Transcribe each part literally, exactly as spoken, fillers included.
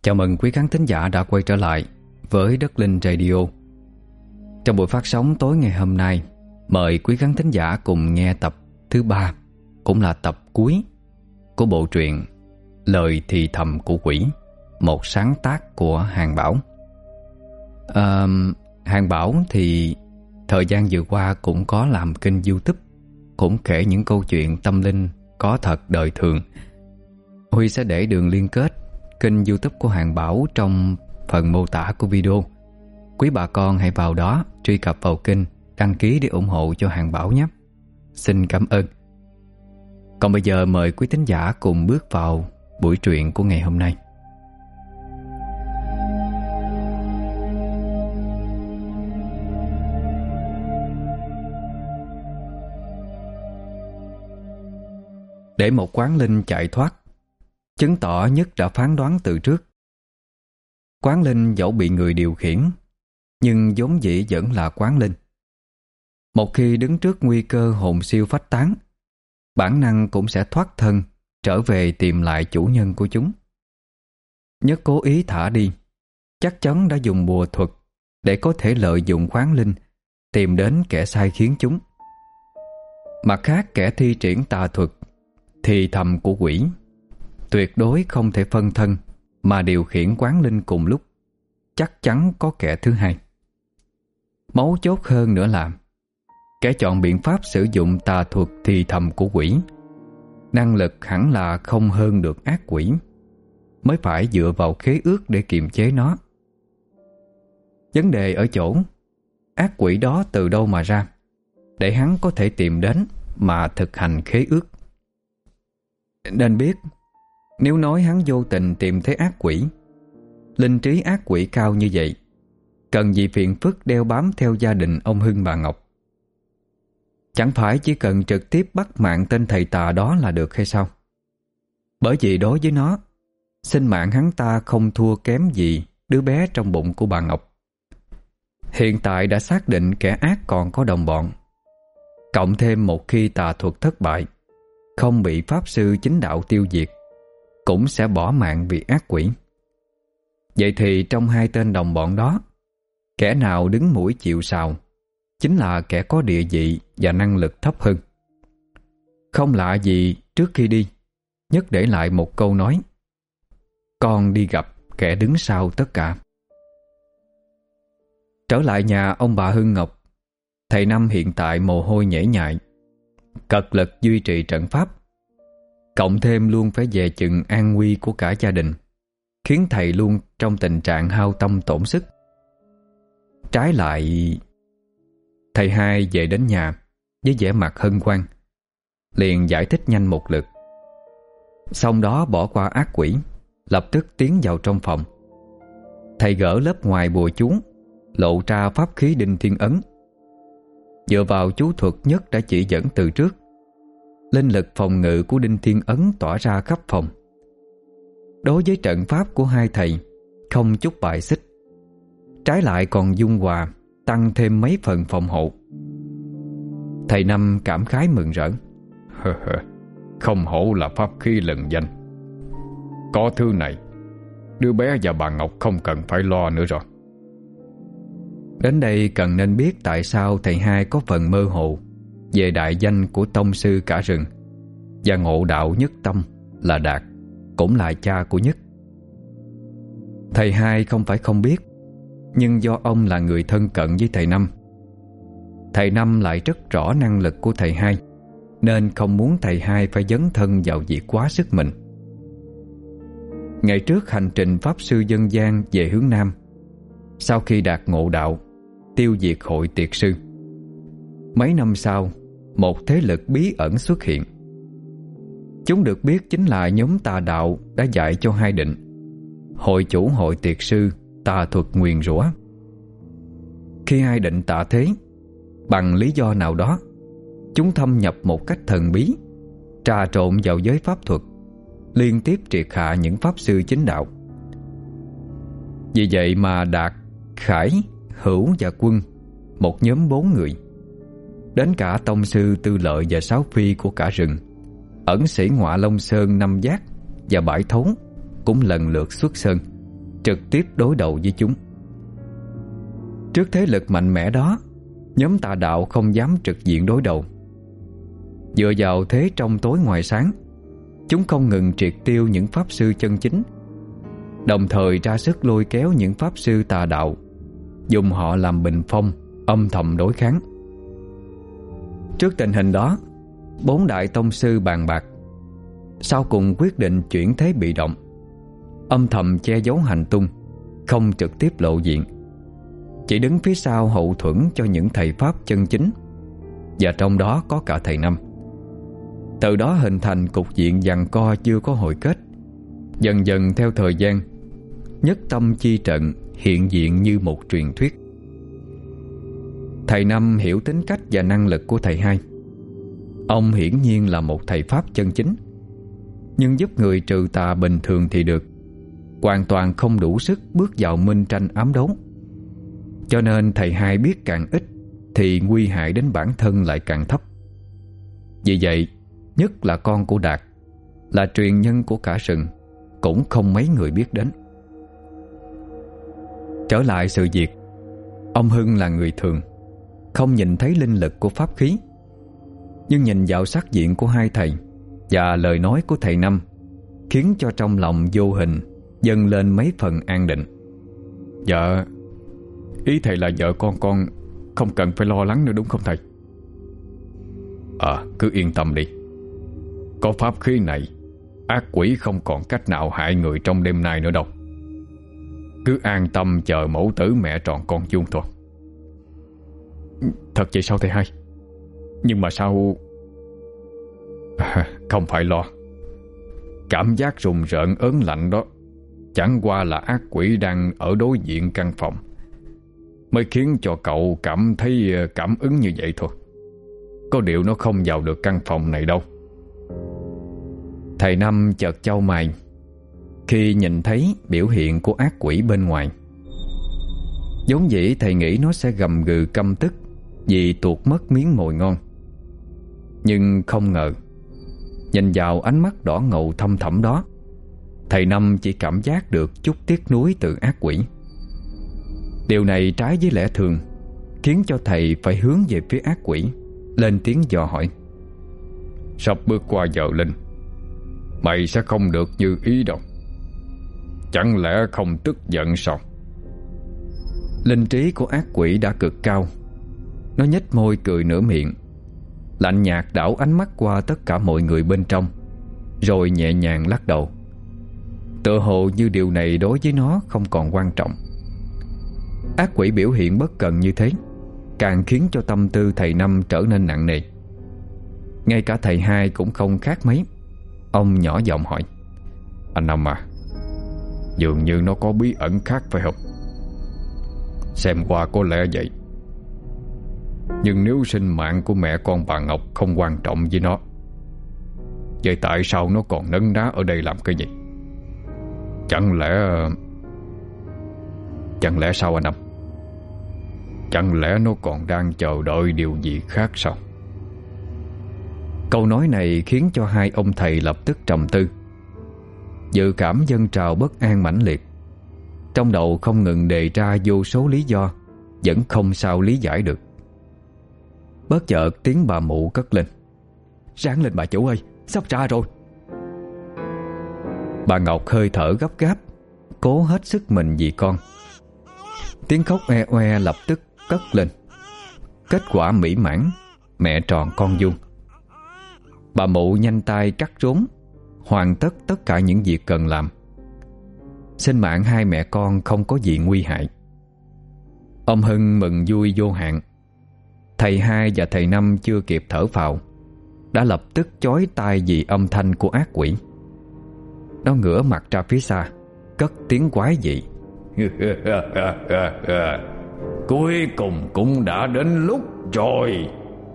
Chào mừng quý khán thính giả đã quay trở lại với Đất Linh Radio. Trong buổi phát sóng tối ngày hôm nay, mời quý khán thính giả cùng nghe tập thứ ba, cũng là tập cuối của bộ truyện Lời Thì Thầm Của Quỷ, một sáng tác của Hàng Bảo. à, Hàng Bảo thì thời gian vừa qua cũng có làm kênh YouTube, cũng kể những câu chuyện tâm linh có thật đời thường. Huy sẽ để đường liên kết kênh YouTube của Hàng Bảo trong phần mô tả của video. Quý bà con hãy vào đó truy cập vào kênh, đăng ký để ủng hộ cho Hàng Bảo nhé. Xin cảm ơn. Còn bây giờ mời quý thính giả cùng bước vào buổi truyện của ngày hôm nay. Để một quán linh chạy thoát, chứng tỏ Nhất đã phán đoán từ trước. Quán linh dẫu bị người điều khiển, nhưng vốn dĩ vẫn là quán linh. Một khi đứng trước nguy cơ hồn siêu phách tán, bản năng cũng sẽ thoát thân, trở về tìm lại chủ nhân của chúng. Nhất cố ý thả đi, chắc chắn đã dùng bùa thuật để có thể lợi dụng quán linh tìm đến kẻ sai khiến chúng. Mặt khác, kẻ thi triển tà thuật thì thầm của quỷ tuyệt đối không thể phân thân mà điều khiển quán linh cùng lúc. Chắc chắn có kẻ thứ hai. Mấu chốt hơn nữa là kẻ chọn biện pháp sử dụng tà thuật thì thầm của quỷ, năng lực hẳn là không hơn được ác quỷ, mới phải dựa vào khế ước để kiềm chế nó. Vấn đề ở chỗ ác quỷ đó từ đâu mà ra để hắn có thể tìm đến mà thực hành khế ước. Nên biết, nếu nói hắn vô tình tìm thấy ác quỷ, linh trí ác quỷ cao như vậy, cần gì phiền phức đeo bám theo gia đình ông Hưng bà Ngọc. Chẳng phải chỉ cần trực tiếp bắt mạng tên thầy tà đó là được hay sao? Bởi vì đối với nó, sinh mạng hắn ta không thua kém gì đứa bé trong bụng của bà Ngọc. Hiện tại đã xác định kẻ ác còn có đồng bọn. Cộng thêm một khi tà thuật thất bại, không bị pháp sư chính đạo tiêu diệt, cũng sẽ bỏ mạng vì ác quỷ. Vậy thì trong hai tên đồng bọn đó, kẻ nào đứng mũi chịu sào chính là kẻ có địa vị và năng lực thấp hơn. Không lạ gì trước khi đi, Nhất để lại một câu nói: con đi gặp kẻ đứng sau tất cả. Trở lại nhà ông bà Hưng Ngọc, thầy Năm hiện tại mồ hôi nhễ nhại, cật lực duy trì trận pháp, cộng thêm luôn phải dè chừng an nguy của cả gia đình, khiến thầy luôn trong tình trạng hao tâm tổn sức. Trái lại, thầy hai về đến nhà với vẻ mặt hân hoan, liền giải thích nhanh một lượt. Xong đó bỏ qua ác quỷ, lập tức tiến vào trong phòng. Thầy gỡ lớp ngoài bùa chú, lộ ra pháp khí Đinh Thiên Ấn. Dựa vào chú thuật Nhất đã chỉ dẫn từ trước, linh lực phòng ngự của Đinh Thiên Ấn tỏa ra khắp phòng. Đối với trận pháp của hai thầy, không chút bài xích, trái lại còn dung hòa, tăng thêm mấy phần phòng hộ. Thầy Năm cảm khái mừng rỡ: không hổ là pháp khí lừng danh. Có thứ này, đứa bé và bà Ngọc không cần phải lo nữa rồi. Đến đây cần nên biết tại sao thầy hai có phần mơ hồ về đại danh của tông sư cả rừng và ngộ đạo Nhất Tâm là Đạt, cũng là cha của Nhất. Thầy hai không phải không biết, nhưng do ông là người thân cận với thầy Năm, thầy Năm lại rất rõ năng lực của thầy hai, nên không muốn thầy hai phải dấn thân vào việc quá sức mình. Ngày trước hành trình pháp sư dân gian về hướng Nam, sau khi đạt ngộ đạo, tiêu diệt hội tiệt sư, mấy năm sau, một thế lực bí ẩn xuất hiện. Chúng được biết chính là nhóm tà đạo đã dạy cho hai định, hội chủ hội tiệt sư tà thuật nguyền rủa. Khi hai định tạ thế, bằng lý do nào đó, chúng thâm nhập một cách thần bí, trà trộn vào giới pháp thuật, liên tiếp triệt hạ những pháp sư chính đạo. Vì vậy mà Đạt, Khải, Hữu và Quân, một nhóm bốn người, đến cả tông sư Tư Lợi và Sáu Phi của cả rừng, ẩn sĩ Ngọa Long Sơn, Năm Giác và Bãi Thốn cũng lần lượt xuất sơn, trực tiếp đối đầu với chúng. Trước thế lực mạnh mẽ đó, nhóm tà đạo không dám trực diện đối đầu. Dựa vào thế trong tối ngoài sáng, chúng không ngừng triệt tiêu những pháp sư chân chính, đồng thời ra sức lôi kéo những pháp sư tà đạo, dùng họ làm bình phong, âm thầm đối kháng. Trước tình hình đó, bốn đại tông sư bàn bạc, sau cùng quyết định chuyển thế bị động, âm thầm che giấu hành tung, không trực tiếp lộ diện, chỉ đứng phía sau hậu thuẫn cho những thầy pháp chân chính, và trong đó có cả thầy Năm. Từ đó hình thành cục diện giằng co chưa có hồi kết. Dần dần theo thời gian, nhất tâm chi trận hiện diện như một truyền thuyết. Thầy Năm hiểu tính cách và năng lực của thầy Hai. Ông hiển nhiên là một thầy pháp chân chính, nhưng giúp người trừ tà bình thường thì được, hoàn toàn không đủ sức bước vào minh tranh ám đấu. Cho nên thầy Hai biết càng ít thì nguy hại đến bản thân lại càng thấp. Vì vậy, nhất là con của Đạt, là truyền nhân của cả rừng, cũng không mấy người biết đến. Trở lại sự việc, ông Hưng là người thường, không nhìn thấy linh lực của pháp khí, nhưng nhìn vào sắc diện của hai thầy và lời nói của thầy Năm, khiến cho trong lòng vô hình dâng lên mấy phần an định. Dạ, ý thầy là vợ con con không cần phải lo lắng nữa đúng không thầy? À, cứ yên tâm đi. Có pháp khí này, ác quỷ không còn cách nào hại người trong đêm nay nữa đâu. Cứ an tâm chờ mẫu tử mẹ tròn con vuông thôi. Thật vậy sao thầy Hai? Nhưng mà sao... À, không phải lo. Cảm giác rùng rợn ớn lạnh đó chẳng qua là ác quỷ đang ở đối diện căn phòng, mới khiến cho cậu cảm thấy cảm ứng như vậy thôi. Có điều nó không vào được căn phòng này đâu. Thầy Năm chợt chau mày khi nhìn thấy biểu hiện của ác quỷ bên ngoài. Vốn dĩ thầy nghĩ nó sẽ gầm gừ căm tức vì tuột mất miếng mồi ngon, nhưng không ngờ nhìn vào ánh mắt đỏ ngầu thâm thẳm đó, thầy Năm chỉ cảm giác được chút tiếc nuối từ ác quỷ. Điều này trái với lẽ thường, khiến cho thầy phải hướng về phía ác quỷ, lên tiếng dò hỏi: Sắp bước qua giờ linh, mày sẽ không được như ý đâu. Chẳng lẽ không tức giận sao? Linh trí của ác quỷ đã cực cao. Nó nhếch môi cười nửa miệng, lạnh nhạt đảo ánh mắt qua tất cả mọi người bên trong, rồi nhẹ nhàng lắc đầu, tựa hồ như điều này đối với nó không còn quan trọng. Ác quỷ biểu hiện bất cần như thế càng khiến cho tâm tư thầy Năm trở nên nặng nề. Ngay cả thầy Hai cũng không khác mấy. Ông nhỏ giọng hỏi: Anh Năm à, dường như nó có bí ẩn khác phải không? Xem qua có lẽ vậy. Nhưng nếu sinh mạng của mẹ con bà Ngọc không quan trọng với nó, vậy tại sao nó còn nấn ná ở đây làm cái gì? Chẳng lẽ... Chẳng lẽ sao anh Năm? Chẳng lẽ nó còn đang chờ đợi điều gì khác sao? Câu nói này khiến cho hai ông thầy lập tức trầm tư. Dự cảm dâng trào bất an mãnh liệt, trong đầu không ngừng đề ra vô số lý do, vẫn không sao lý giải được. Bất chợt tiếng bà mụ cất lên: Ráng lên bà chủ ơi, sắp ra rồi. Bà Ngọc hơi thở gấp gáp, cố hết sức mình vì con. Tiếng khóc oe oe lập tức cất lên. Kết quả mỹ mãn, mẹ tròn con vuông. Bà mụ nhanh tay cắt rốn, hoàn tất tất cả những việc cần làm. Sinh mạng hai mẹ con không có gì nguy hại. Ông Hưng mừng vui vô hạn. Thầy Hai và thầy Năm chưa kịp thở phào, đã lập tức chói tai vì âm thanh của ác quỷ. Nó ngửa mặt ra phía xa, cất tiếng quái dị: Cuối cùng cũng đã đến lúc rồi.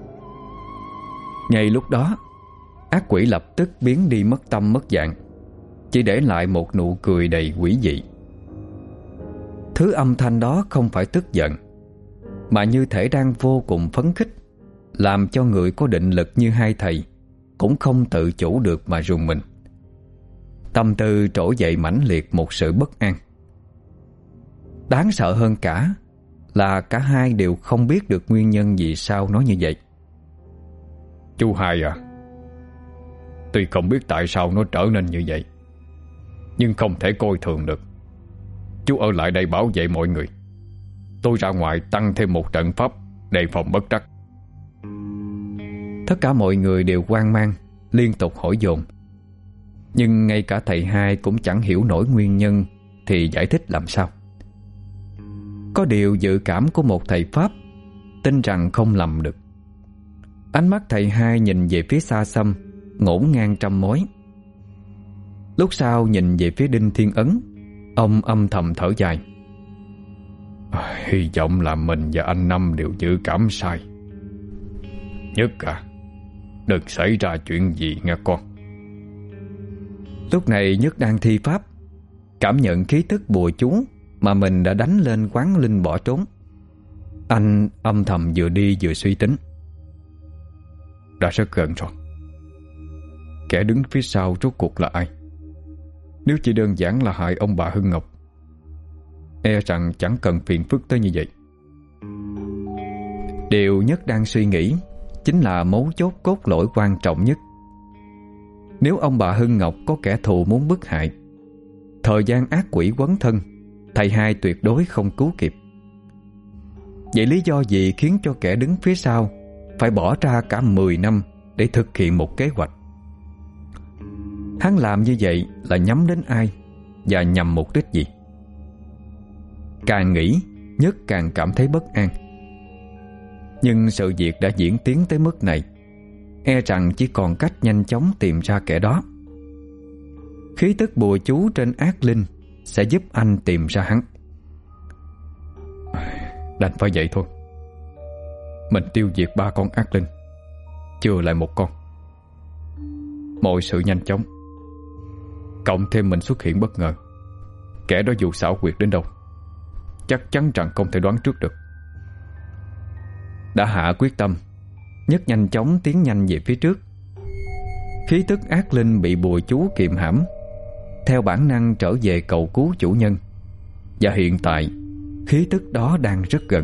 Ngay lúc đó, ác quỷ lập tức biến đi mất tâm mất dạng, chỉ để lại một nụ cười đầy quỷ dị. Thứ âm thanh đó không phải tức giận, mà như thể đang vô cùng phấn khích, làm cho người có định lực như hai thầy cũng không tự chủ được mà rùng mình. Tâm tư trỗi dậy mãnh liệt một sự bất an. Đáng sợ hơn cả là cả hai đều không biết được nguyên nhân vì sao nó như vậy. Chú hai à, tuy không biết tại sao nó trở nên như vậy, nhưng không thể coi thường được. Chú ở lại đây bảo vệ mọi người, tôi ra ngoài tăng thêm một trận pháp đề phòng bất trắc. Tất cả mọi người đều hoang mang, liên tục hỏi dồn. Nhưng ngay cả thầy hai cũng chẳng hiểu nổi nguyên nhân thì giải thích làm sao. Có điều dự cảm của một thầy Pháp tin rằng không lầm được. Ánh mắt thầy hai nhìn về phía xa xăm, ngổn ngang trăm mối. Lúc sau nhìn về phía Đinh Thiên Ấn, ông âm thầm thở dài. À, hy vọng là mình và anh Năm đều dự cảm sai. Nhất à, đừng xảy ra chuyện gì nghe con. Lúc này Nhất đang thi pháp, cảm nhận khí tức bùa chú mà mình đã đánh lên quán linh bỏ trốn. Anh âm thầm vừa đi vừa suy tính. Đã rất gần rồi. Kẻ đứng phía sau rốt cuộc là ai? Nếu chỉ đơn giản là hại ông bà Hưng Ngọc, e rằng chẳng cần phiền phức tới như vậy. Điều Nhất đang suy nghĩ chính là mấu chốt cốt lõi quan trọng nhất. Nếu ông bà Hưng Ngọc có kẻ thù muốn bức hại, thời gian ác quỷ quấn thân, thầy hai tuyệt đối không cứu kịp. Vậy lý do gì khiến cho kẻ đứng phía sau phải bỏ ra cả mười năm để thực hiện một kế hoạch? Hắn làm như vậy là nhắm đến ai và nhằm mục đích gì? Càng nghĩ, Nhất càng cảm thấy bất an. Nhưng sự việc đã diễn tiến tới mức này, e rằng chỉ còn cách nhanh chóng tìm ra kẻ đó. Khí tức bùa chú trên ác linh sẽ giúp anh tìm ra hắn. Đành phải vậy thôi. Mình tiêu diệt ba con ác linh, chừa lại một con. Mọi sự nhanh chóng, cộng thêm mình xuất hiện bất ngờ, kẻ đó dù xảo quyệt đến đâu, chắc chắn rằng không thể đoán trước được. Đã hạ quyết tâm, Nhất nhanh chóng tiến nhanh về phía trước. Khí tức ác linh bị bùa chú kiềm hãm, theo bản năng trở về cầu cứu chủ nhân. Và hiện tại khí tức đó đang rất gần.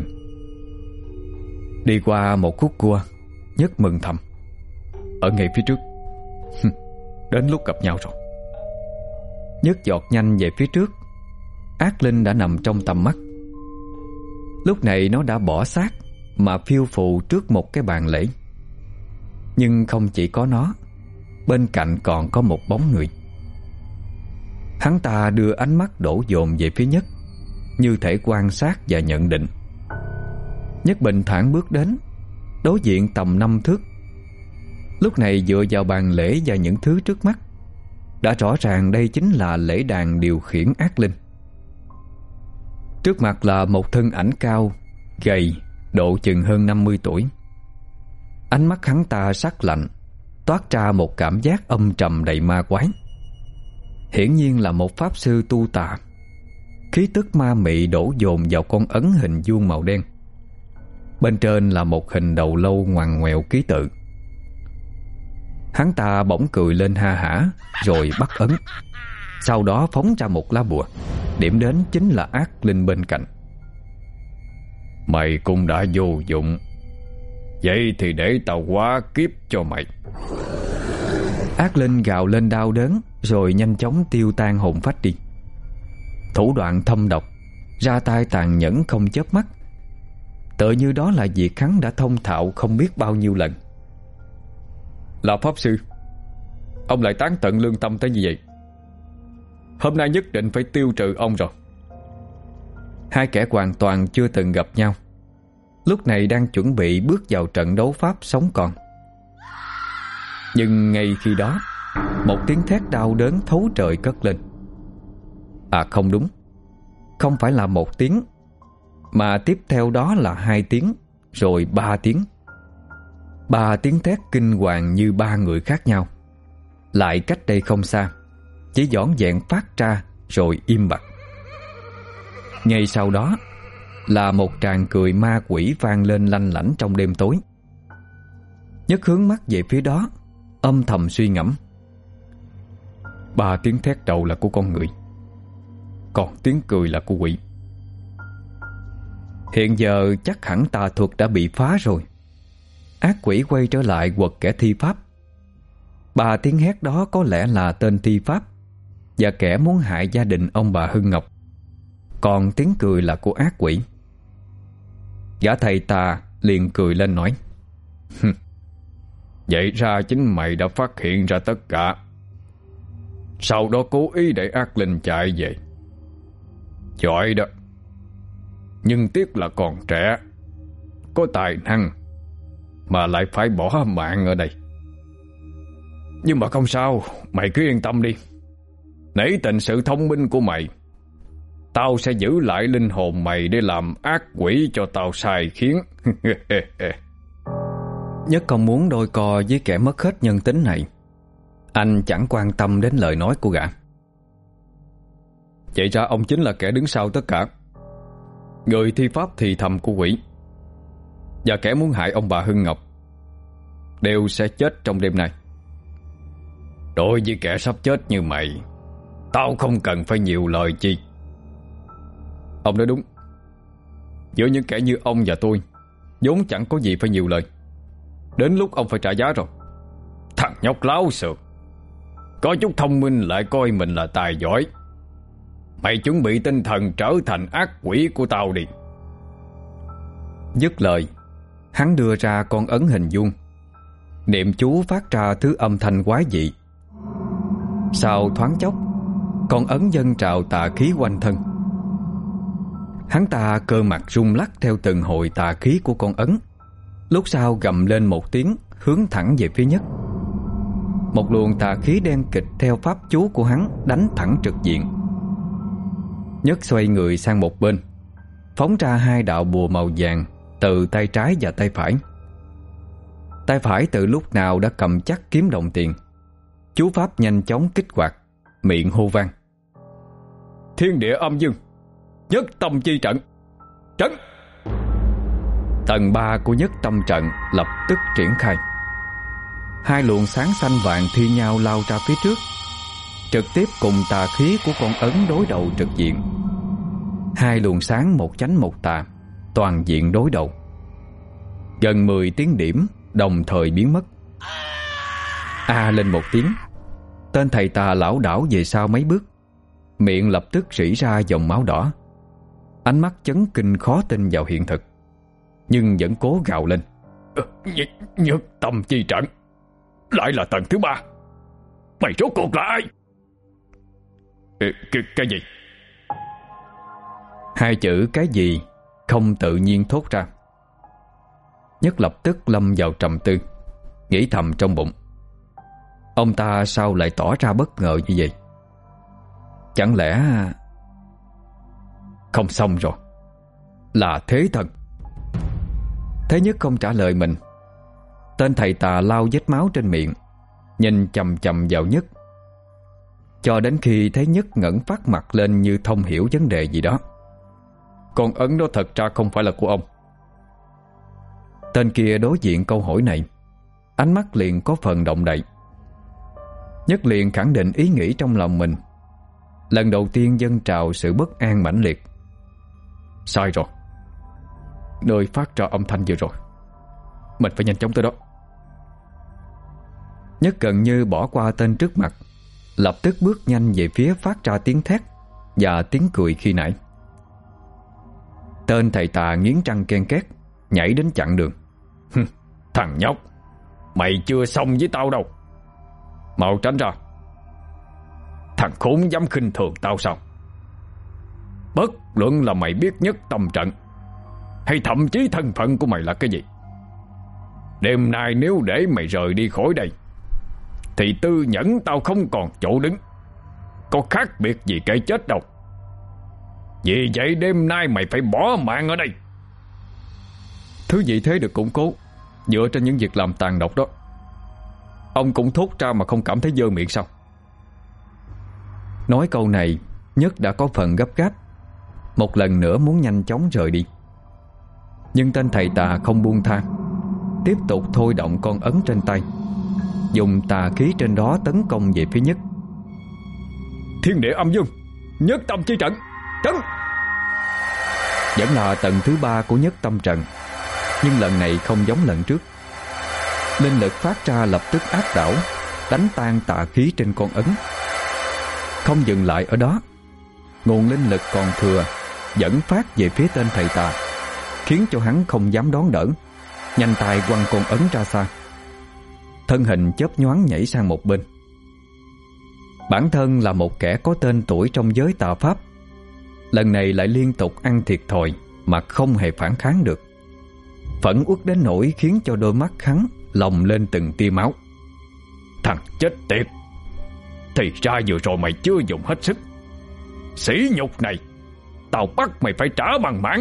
Đi qua một khúc cua, Nhất mừng thầm. Ở ngay phía trước. Đến lúc gặp nhau rồi. Nhất giọt nhanh về phía trước. Ác linh đã nằm trong tầm mắt. Lúc này nó đã bỏ xác mà phiêu phù trước một cái bàn lễ. Nhưng không chỉ có nó, bên cạnh còn có một bóng người. Hắn ta đưa ánh mắt đổ dồn về phía Nhất, như thể quan sát và nhận định. Nhất bình thản bước đến, đối diện tầm năm thước. Lúc này dựa vào bàn lễ và những thứ trước mắt, đã rõ ràng đây chính là lễ đàn điều khiển ác linh. Trước mặt là một thân ảnh cao, gầy, độ chừng hơn năm mươi tuổi. Ánh mắt hắn ta sắc lạnh, toát ra một cảm giác âm trầm đầy ma quái. Hiển nhiên là một pháp sư tu tà. Khí tức ma mị đổ dồn vào con ấn hình vuông màu đen. Bên trên là một hình đầu lâu ngoằn ngoèo ký tự. Hắn ta bỗng cười lên ha hả, rồi bắt ấn. Sau đó phóng ra một lá bùa, điểm đến chính là ác linh bên cạnh. Mày cũng đã vô dụng, vậy thì để tao hóa kiếp cho mày. Ác linh gào lên đau đớn, rồi nhanh chóng tiêu tan hồn phách đi. Thủ đoạn thâm độc, ra tay tàn nhẫn không chớp mắt, tựa như đó là việc hắn đã thông thạo không biết bao nhiêu lần. Là pháp sư, ông lại tán tận lương tâm tới như vậy. Hôm nay nhất định phải tiêu trừ ông rồi. Hai kẻ hoàn toàn chưa từng gặp nhau, lúc này đang chuẩn bị bước vào trận đấu pháp sống còn. Nhưng ngay khi đó, một tiếng thét đau đớn thấu trời cất lên. À không đúng, không phải là một tiếng, mà tiếp theo đó là hai tiếng, rồi ba tiếng. Ba tiếng thét kinh hoàng như ba người khác nhau, lại cách đây không xa, chỉ vỏn vẹn phát ra rồi im bặt. Ngay sau đó là một tràng cười ma quỷ vang lên lanh lảnh trong đêm tối. Nhất hướng mắt về phía đó, âm thầm suy ngẫm. Ba tiếng thét đầu là của con người, còn tiếng cười là của quỷ. Hiện giờ chắc hẳn tà thuật đã bị phá rồi. Ác quỷ quay trở lại quật kẻ thi pháp. Ba tiếng hét đó có lẽ là tên thi pháp và kẻ muốn hại gia đình ông bà Hưng Ngọc. Còn tiếng cười là của ác quỷ. Gã thầy tà liền cười lên nói: Vậy ra chính mày đã phát hiện ra tất cả, sau đó cố ý để ác linh chạy về. Giỏi đó. Nhưng tiếc là còn trẻ, có tài năng mà lại phải bỏ mạng ở đây. Nhưng mà không sao, mày cứ yên tâm đi. Nể tình sự thông minh của mày, tao sẽ giữ lại linh hồn mày để làm ác quỷ cho tao sai khiến. Nhất không muốn đôi co với kẻ mất hết nhân tính này. Anh chẳng quan tâm đến lời nói của gã. Vậy ra ông chính là kẻ đứng sau tất cả, người thi pháp thì thầm của quỷ, và kẻ muốn hại ông bà Hưng Ngọc đều sẽ chết trong đêm nay. Đối với kẻ sắp chết như mày, tao không cần phải nhiều lời chi. Ông nói đúng. Giữa những kẻ như ông và tôi vốn chẳng có gì phải nhiều lời. Đến lúc ông phải trả giá rồi. Thằng nhóc láo xược, có chút thông minh lại coi mình là tài giỏi. Mày chuẩn bị tinh thần trở thành ác quỷ của tao đi. Dứt lời, hắn đưa ra con ấn hình vuông, niệm chú phát ra thứ âm thanh quái dị. Sau thoáng chốc, con ấn dâng trào tà khí quanh thân. Hắn ta cơ mặt rung lắc theo từng hồi tà khí của con ấn. Lúc sau gầm lên một tiếng, hướng thẳng về phía Nhất. Một luồng tà khí đen kịt theo pháp chú của hắn đánh thẳng trực diện. Nhất xoay người sang một bên, phóng ra hai đạo bùa màu vàng từ tay trái và tay phải. Tay phải từ lúc nào đã cầm chắc kiếm đồng tiền. Chú pháp nhanh chóng kích hoạt, miệng hô vang: Thiên địa âm dương, nhất tâm chi trận, trận. Tầng ba của nhất tâm trận lập tức triển khai. Hai luồng sáng xanh vàng thi nhau lao ra phía trước, trực tiếp cùng tà khí của con ấn đối đầu trực diện. Hai luồng sáng một chánh một tà, toàn diện đối đầu. Gần mười tiếng điểm đồng thời biến mất. A lên một tiếng, tên thầy tà lảo đảo về sau mấy bước, miệng lập tức rỉ ra dòng máu đỏ. Ánh mắt chấn kinh khó tin vào hiện thực, nhưng vẫn cố gào lên: Nhất, nhất tâm chi trận, lại là tầng thứ ba. Mày rốt cuộc là ai? Ê, cái, cái gì? Hai chữ cái gì không tự nhiên thốt ra. Nhất lập tức lâm vào trầm tư, nghĩ thầm trong bụng: ông ta sao lại tỏ ra bất ngờ như vậy? Chẳng lẽ... Không xong rồi, là thế thần. Thế Nhất không trả lời mình. Tên thầy tà lau vết máu trên miệng, nhìn chầm chầm vào Nhất, cho đến khi thấy Nhất ngẩng phát mặt lên như thông hiểu vấn đề gì đó. Con ấn đó thật ra không phải là của ông. Tên kia đối diện câu hỏi này, ánh mắt liền có phần động đậy. Nhất liền khẳng định ý nghĩ trong lòng mình. Lần đầu tiên dâng trào sự bất an mãnh liệt. Sai rồi, nơi phát ra âm thanh vừa rồi, mình phải nhanh chóng tới đó. Nhất gần như bỏ qua tên trước mặt, lập tức bước nhanh về phía phát ra tiếng thét và tiếng cười khi nãy. Tên thầy tà nghiến răng ken két, nhảy đến chặn đường. Thằng nhóc, mày chưa xong với tao đâu. Mau tránh ra. Thằng khốn dám khinh thường tao sao? Bất luận là mày biết nhất tâm trận, hay thậm chí thân phận của mày là cái gì, đêm nay nếu để mày rời đi khỏi đây, thì tư nhẫn tao không còn chỗ đứng, có khác biệt gì cái chết đâu. Vì vậy đêm nay mày phải bỏ mạng ở đây. Thứ vị thế được củng cố dựa trên những việc làm tàn độc đó, ông cũng thốt ra mà không cảm thấy dơ miệng sao? Nói câu này, Nhất đã có phần gấp gáp, một lần nữa muốn nhanh chóng rời đi. Nhưng tên thầy tà không buông tha, tiếp tục thôi động con ấn trên tay, dùng tà khí trên đó tấn công về phía Nhất. Thiên địa âm dương, nhất tâm chi trận, trấn. Vẫn là tầng thứ ba của nhất tâm trận, nhưng lần này không giống lần trước. Linh lực phát ra lập tức áp đảo, đánh tan tà khí trên con ấn. Không dừng lại ở đó, nguồn linh lực còn thừa dẫn phát về phía tên thầy tà, khiến cho hắn không dám đón đỡ, nhanh tay quăng con ấn ra xa. Thân hình chớp nhoáng nhảy sang một bên. Bản thân là một kẻ có tên tuổi trong giới tà pháp, lần này lại liên tục ăn thiệt thòi mà không hề phản kháng được. Phẫn uất đến nỗi khiến cho đôi mắt hắn lồng lên từng tia máu. Thằng chết tiệt, thì ra vừa rồi mày chưa dùng hết sức. Sỉ nhục này tao bắt mày phải trả bằng mãn.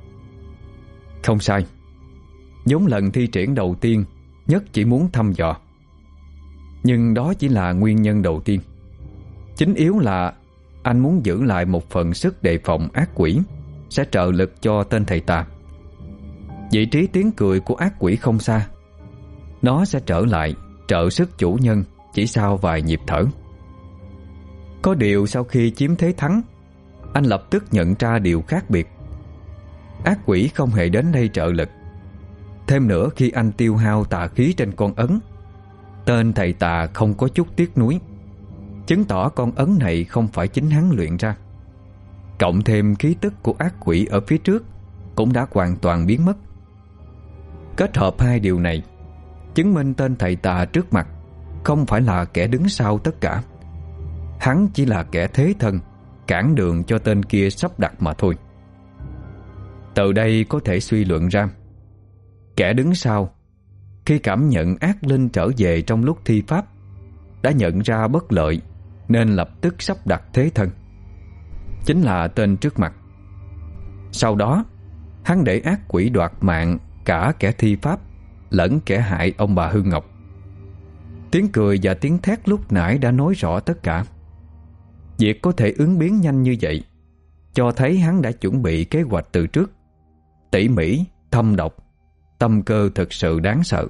Không sai. Vốn lần thi triển đầu tiên Nhất chỉ muốn thăm dò, nhưng đó chỉ là nguyên nhân đầu tiên. Chính yếu là anh muốn giữ lại một phần sức đề phòng ác quỷ sẽ trợ lực cho tên thầy tà. Vị trí tiếng cười của ác quỷ không xa, nó sẽ trở lại trợ sức chủ nhân chỉ sau vài nhịp thở. Có điều sau khi chiếm thế thắng, anh lập tức nhận ra điều khác biệt. Ác quỷ không hề đến đây trợ lực. Thêm nữa, khi anh tiêu hao tà khí trên con ấn, tên thầy tà không có chút tiếc nuối, chứng tỏ con ấn này không phải chính hắn luyện ra. Cộng thêm khí tức của ác quỷ ở phía trước cũng đã hoàn toàn biến mất. Kết hợp hai điều này chứng minh tên thầy tà trước mặt không phải là kẻ đứng sau tất cả. Hắn chỉ là kẻ thế thân, cản đường cho tên kia sắp đặt mà thôi. Từ đây có thể suy luận ra, kẻ đứng sau khi cảm nhận ác linh trở về trong lúc thi pháp đã nhận ra bất lợi, nên lập tức sắp đặt thế thân, chính là tên trước mặt. Sau đó hắn để ác quỷ đoạt mạng cả kẻ thi pháp lẫn kẻ hại ông bà Hương Ngọc. Tiếng cười và tiếng thét lúc nãy đã nói rõ tất cả. Việc có thể ứng biến nhanh như vậy cho thấy hắn đã chuẩn bị kế hoạch từ trước, tỉ mỉ, thâm độc, tâm cơ thực sự đáng sợ.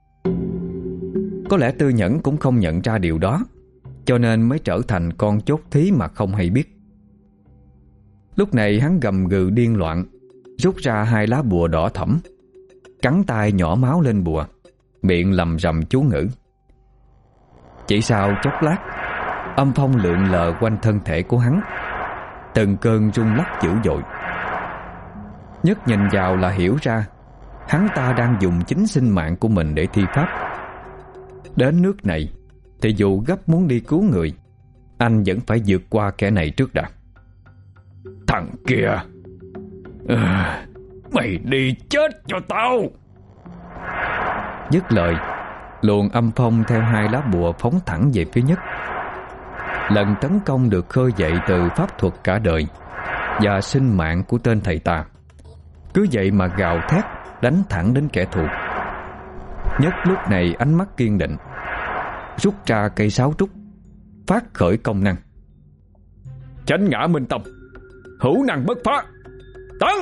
Có lẽ Tư Nhẫn cũng không nhận ra điều đó, cho nên mới trở thành con chốt thí mà không hay biết. Lúc này hắn gầm gừ điên loạn, rút ra hai lá bùa đỏ thẫm, cắn tay nhỏ máu lên bùa, miệng lầm rầm chú ngữ. Chỉ sau chốc lát, âm phong lượn lờ quanh thân thể của hắn, từng cơn rung lắc dữ dội. Nhất nhìn vào là hiểu ra hắn ta đang dùng chính sinh mạng của mình để thi pháp. Đến nước này thì dù gấp muốn đi cứu người, anh vẫn phải vượt qua kẻ này trước đã. Thằng kia, à, mày đi chết cho tao! Dứt lời, luồng âm phong theo hai lá bùa phóng thẳng về phía Nhất. Lần tấn công được khơi dậy từ pháp thuật cả đời và sinh mạng của tên thầy tà, cứ vậy mà gào thét đánh thẳng đến kẻ thù. Nhất lúc này ánh mắt kiên định, rút ra cây sáo trúc, phát khởi công năng Chánh ngã minh tâm, hữu năng bất phá, tấn!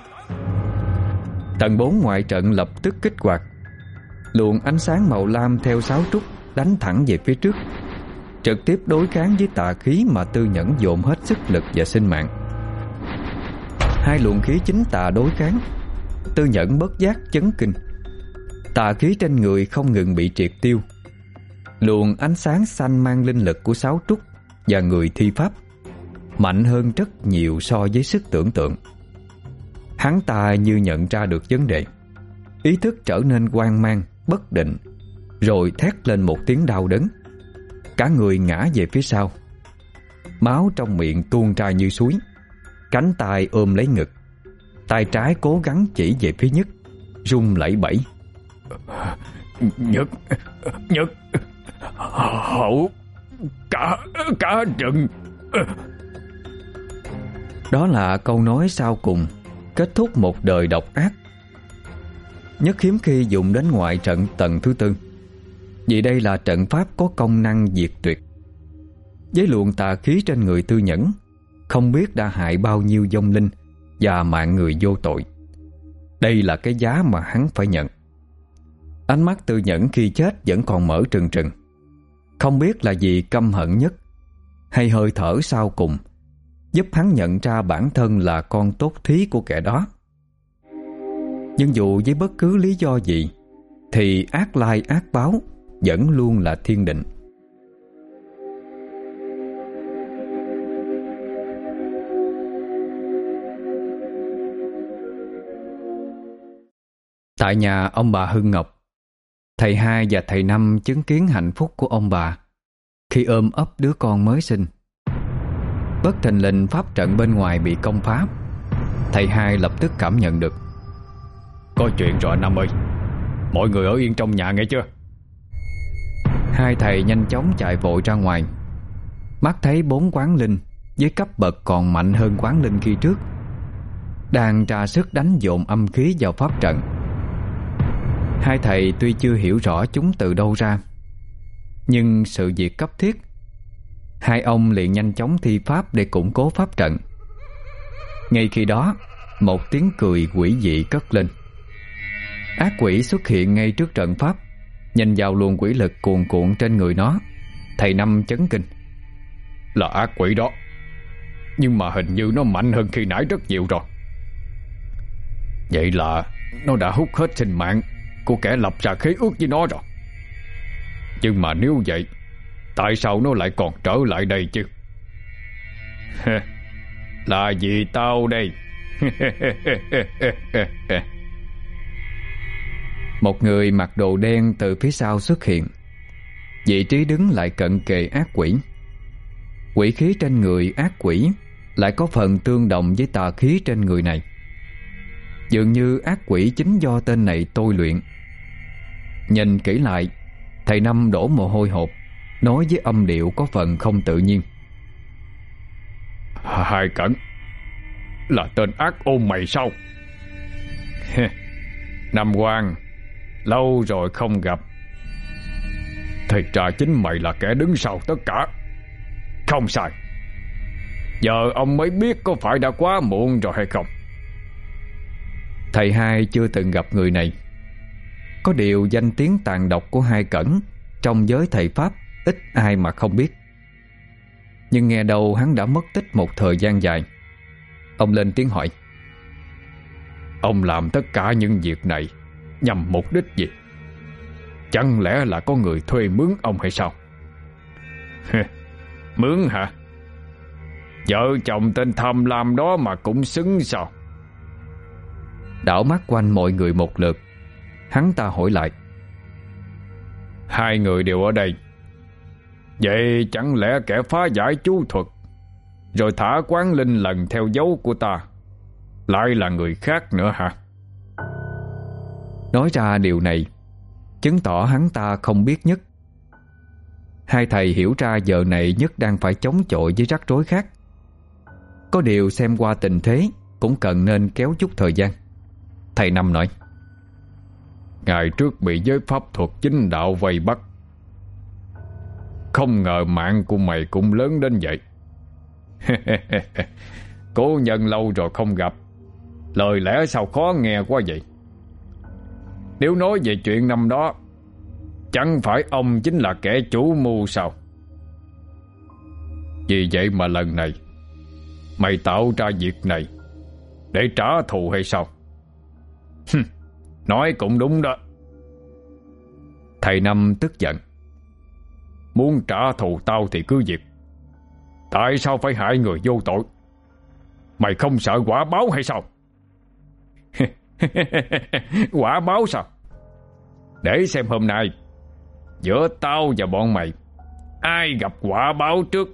Tầng bốn ngoại trận lập tức kích hoạt. Luồng ánh sáng màu lam theo sáo trúc đánh thẳng về phía trước, trực tiếp đối kháng với tà khí mà Tư Nhẫn dồn hết sức lực và sinh mạng. Hai luồng khí chính tà đối kháng, Tư Nhẫn bất giác chấn kinh. Tà khí trên người không ngừng bị triệt tiêu. Luồng ánh sáng xanh mang linh lực của sáo trúc và người thi pháp mạnh hơn rất nhiều so với sức tưởng tượng. Hắn ta như nhận ra được vấn đề, ý thức trở nên hoang mang, bất định, rồi thét lên một tiếng đau đớn. Cả người ngã về phía sau, máu trong miệng tuôn ra như suối, cánh tay ôm lấy ngực, tay trái cố gắng chỉ về phía Nhất, run lẩy bẩy. Nhất, Nhất, hậu, cả, cả rừng. Đó là câu nói sau cùng kết thúc một đời độc ác. Nhất hiếm khi dùng đến ngoại trận tầng thứ tư, vì đây là trận pháp có công năng diệt tuyệt. Với luồng tà khí trên người Tư Nhẫn, không biết đã hại bao nhiêu vong linh và mạng người vô tội. Đây là cái giá mà hắn phải nhận. Ánh mắt Tư Nhẫn khi chết vẫn còn mở trừng trừng, không biết là vì căm hận Nhất hay hơi thở sau cùng giúp hắn nhận ra bản thân là con tốt thí của kẻ đó. Nhưng dù với bất cứ lý do gì thì ác lai ác báo vẫn luôn là thiên định. Tại nhà ông bà Hưng Ngọc, thầy hai và thầy năm chứng kiến hạnh phúc của ông bà khi ôm ấp đứa con mới sinh. Bất thình lình pháp trận bên ngoài bị công phá. Thầy hai lập tức cảm nhận được. Có chuyện rồi anh Năm ơi, mọi người ở yên trong nhà nghe chưa? Hai thầy nhanh chóng chạy vội ra ngoài. Mắt thấy bốn quán linh với cấp bậc còn mạnh hơn quán linh khi trước đang ra sức đánh dồn âm khí vào pháp trận. Hai thầy tuy chưa hiểu rõ chúng từ đâu ra, nhưng sự việc cấp thiết, hai ông liền nhanh chóng thi pháp để củng cố pháp trận. Ngay khi đó, một tiếng cười quỷ dị cất lên. Ác quỷ xuất hiện ngay trước trận pháp, nhìn vào luồng quỷ lực cuồn cuộn trên người nó. Thầy Năm chấn kinh. Là ác quỷ đó, nhưng mà hình như nó mạnh hơn khi nãy rất nhiều rồi. Vậy là nó đã hút hết sinh mạng của kẻ lập ra khế ước với nó rồi. Nhưng mà nếu vậy, tại sao nó lại còn trở lại đây chứ? Là vì tao đây. Một người mặc đồ đen từ phía sau xuất hiện. Vị trí đứng lại cận kề ác quỷ. Quỷ khí trên người ác quỷ lại có phần tương đồng với tà khí trên người này. Dường như ác quỷ chính do tên này tôi luyện. Nhìn kỹ lại, thầy Năm đổ mồ hôi hột, nói với âm điệu có phần không tự nhiên. Hai Cẩn, là tên ác ôn mày sao? Năm Quang, lâu rồi không gặp. Thì ra chính mày là kẻ đứng sau tất cả. Không sai. Giờ ông mới biết có phải đã quá muộn rồi hay không? Thầy hai chưa từng gặp người này. Có điều danh tiếng tàn độc của Hai Cẩn trong giới thầy Pháp ít ai mà không biết. Nhưng nghe đâu hắn đã mất tích một thời gian dài. Ông lên tiếng hỏi. Ông làm tất cả những việc này nhằm mục đích gì? Chẳng lẽ là có người thuê mướn ông hay sao? Mướn hả? Vợ chồng tên tham lam đó mà cũng xứng sao? Đảo mắt quanh mọi người một lượt, hắn ta hỏi lại. Hai người đều ở đây. Vậy chẳng lẽ kẻ phá giải chú thuật rồi thả quán linh lần theo dấu của ta lại là người khác nữa hả? Nói ra điều này chứng tỏ hắn ta không biết Nhất. Hai thầy hiểu ra giờ này Nhất đang phải chống chọi với rắc rối khác. Có điều xem qua tình thế cũng cần nên kéo chút thời gian. Thầy Năm nói. Ngày trước bị giới pháp thuật chính đạo vây bắt. Không ngờ mạng của mày cũng lớn đến vậy. Cố nhân lâu rồi không gặp, lời lẽ sao khó nghe quá vậy? Nếu nói về chuyện năm đó, chẳng phải ông chính là kẻ chủ mưu sao? Vì vậy mà lần này mày tạo ra việc này để trả thù hay sao? Nói cũng đúng đó. Thầy Năm tức giận. Muốn trả thù tao thì cứ việc. Tại sao phải hại người vô tội? Mày không sợ quả báo hay sao? Quả báo sao? Để xem hôm nay giữa tao và bọn mày ai gặp quả báo trước.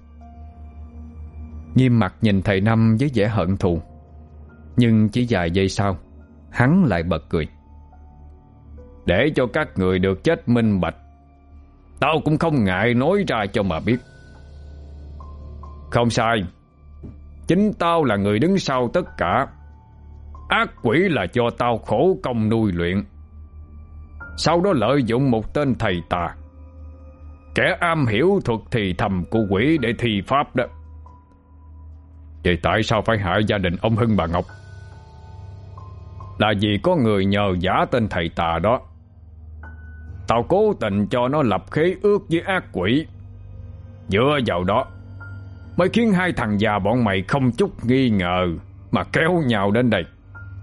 Nghiêm mặt nhìn thầy Năm với vẻ hận thù. Nhưng chỉ vài giây sau, hắn lại bật cười. Để cho các người được chết minh bạch, tao cũng không ngại nói ra cho mà biết. Không sai, chính tao là người đứng sau tất cả. Ác quỷ là do tao khổ công nuôi luyện, sau đó lợi dụng một tên thầy tà, kẻ am hiểu thuật thì thầm của quỷ để thi pháp đó. Vậy tại sao phải hại gia đình ông Hưng bà Ngọc? Là vì có người nhờ giả tên thầy tà đó. Tao cố tình cho nó lập khế ước với ác quỷ, dựa vào đó mới khiến hai thằng già bọn mày không chút nghi ngờ mà kéo nhau đến đây.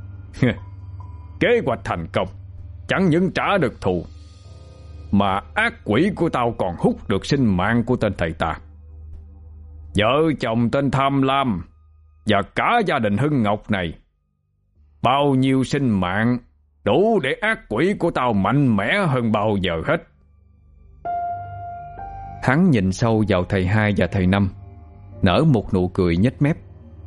Kế hoạch thành công, chẳng những trả được thù, mà ác quỷ của tao còn hút được sinh mạng của tên thầy ta. Vợ chồng tên tham lam và cả gia đình Hưng Ngọc này, bao nhiêu sinh mạng đủ để ác quỷ của tao mạnh mẽ hơn bao giờ hết. Hắn nhìn sâu vào thầy hai và thầy năm, nở một nụ cười nhếch mép.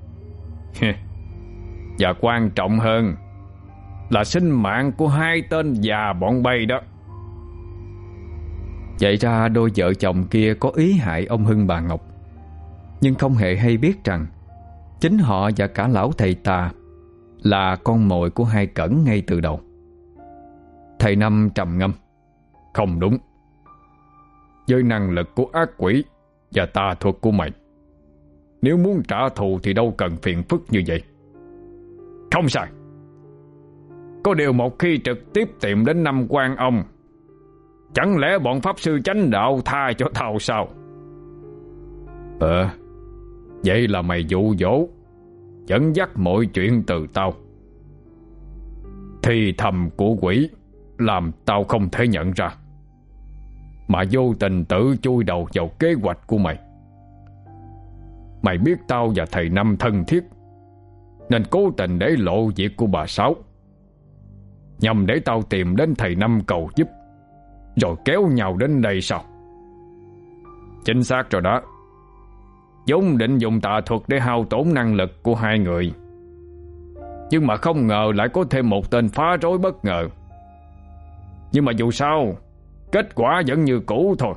Và quan trọng hơn là sinh mạng của hai tên già bọn bay đó. Vậy ra đôi vợ chồng kia có ý hại ông Hưng bà Ngọc, nhưng không hề hay biết rằng chính họ và cả lão thầy tà là con mồi của hai Cẩn ngay từ đầu. Thầy Năm trầm ngâm. Không đúng. Với năng lực của ác quỷ và tà thuật của mày, nếu muốn trả thù thì đâu cần phiền phức như vậy. Không sai. Có điều một khi trực tiếp tìm đến năm quan ông, chẳng lẽ bọn pháp sư chánh đạo tha cho tao sao? Ờ, vậy là mày dụ dỗ, dẫn dắt mọi chuyện từ tao. Thì thầm của quỷ làm tao không thể nhận ra, mà vô tình tự chui đầu vào kế hoạch của mày. Mày biết tao và thầy Năm thân thiết, nên cố tình để lộ việc của bà Sáu, nhằm để tao tìm đến thầy Năm cầu giúp, rồi kéo nhau đến đây sao? Chính xác rồi đó. vốn định dùng tà thuật để hao tổn năng lực của hai người, nhưng mà không ngờ lại có thêm một tên phá rối bất ngờ. Nhưng mà dù sao, kết quả vẫn như cũ thôi.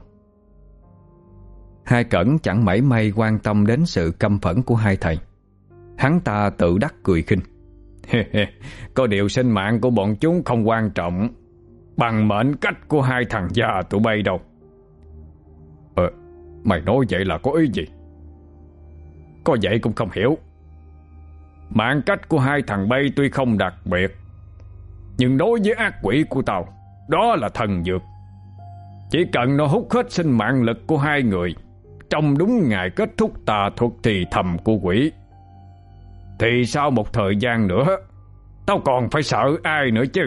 Hai Cẩn chẳng mảy may quan tâm đến sự căm phẫn của hai thầy. Hắn ta tự đắc cười khinh. Có điều sinh mạng của bọn chúng không quan trọng bằng mệnh cách của hai thằng già tụi bay đâu. Ờ, mày nói vậy là có ý gì? Có vậy cũng không hiểu. Mệnh cách của hai thằng bay tuy không đặc biệt, nhưng đối với ác quỷ của tao, đó là thần dược. Chỉ cần nó hút hết sinh mạng lực của hai người trong đúng ngày kết thúc tà thuật thì thầm của quỷ, thì sau một thời gian nữa tao còn phải sợ ai nữa chứ.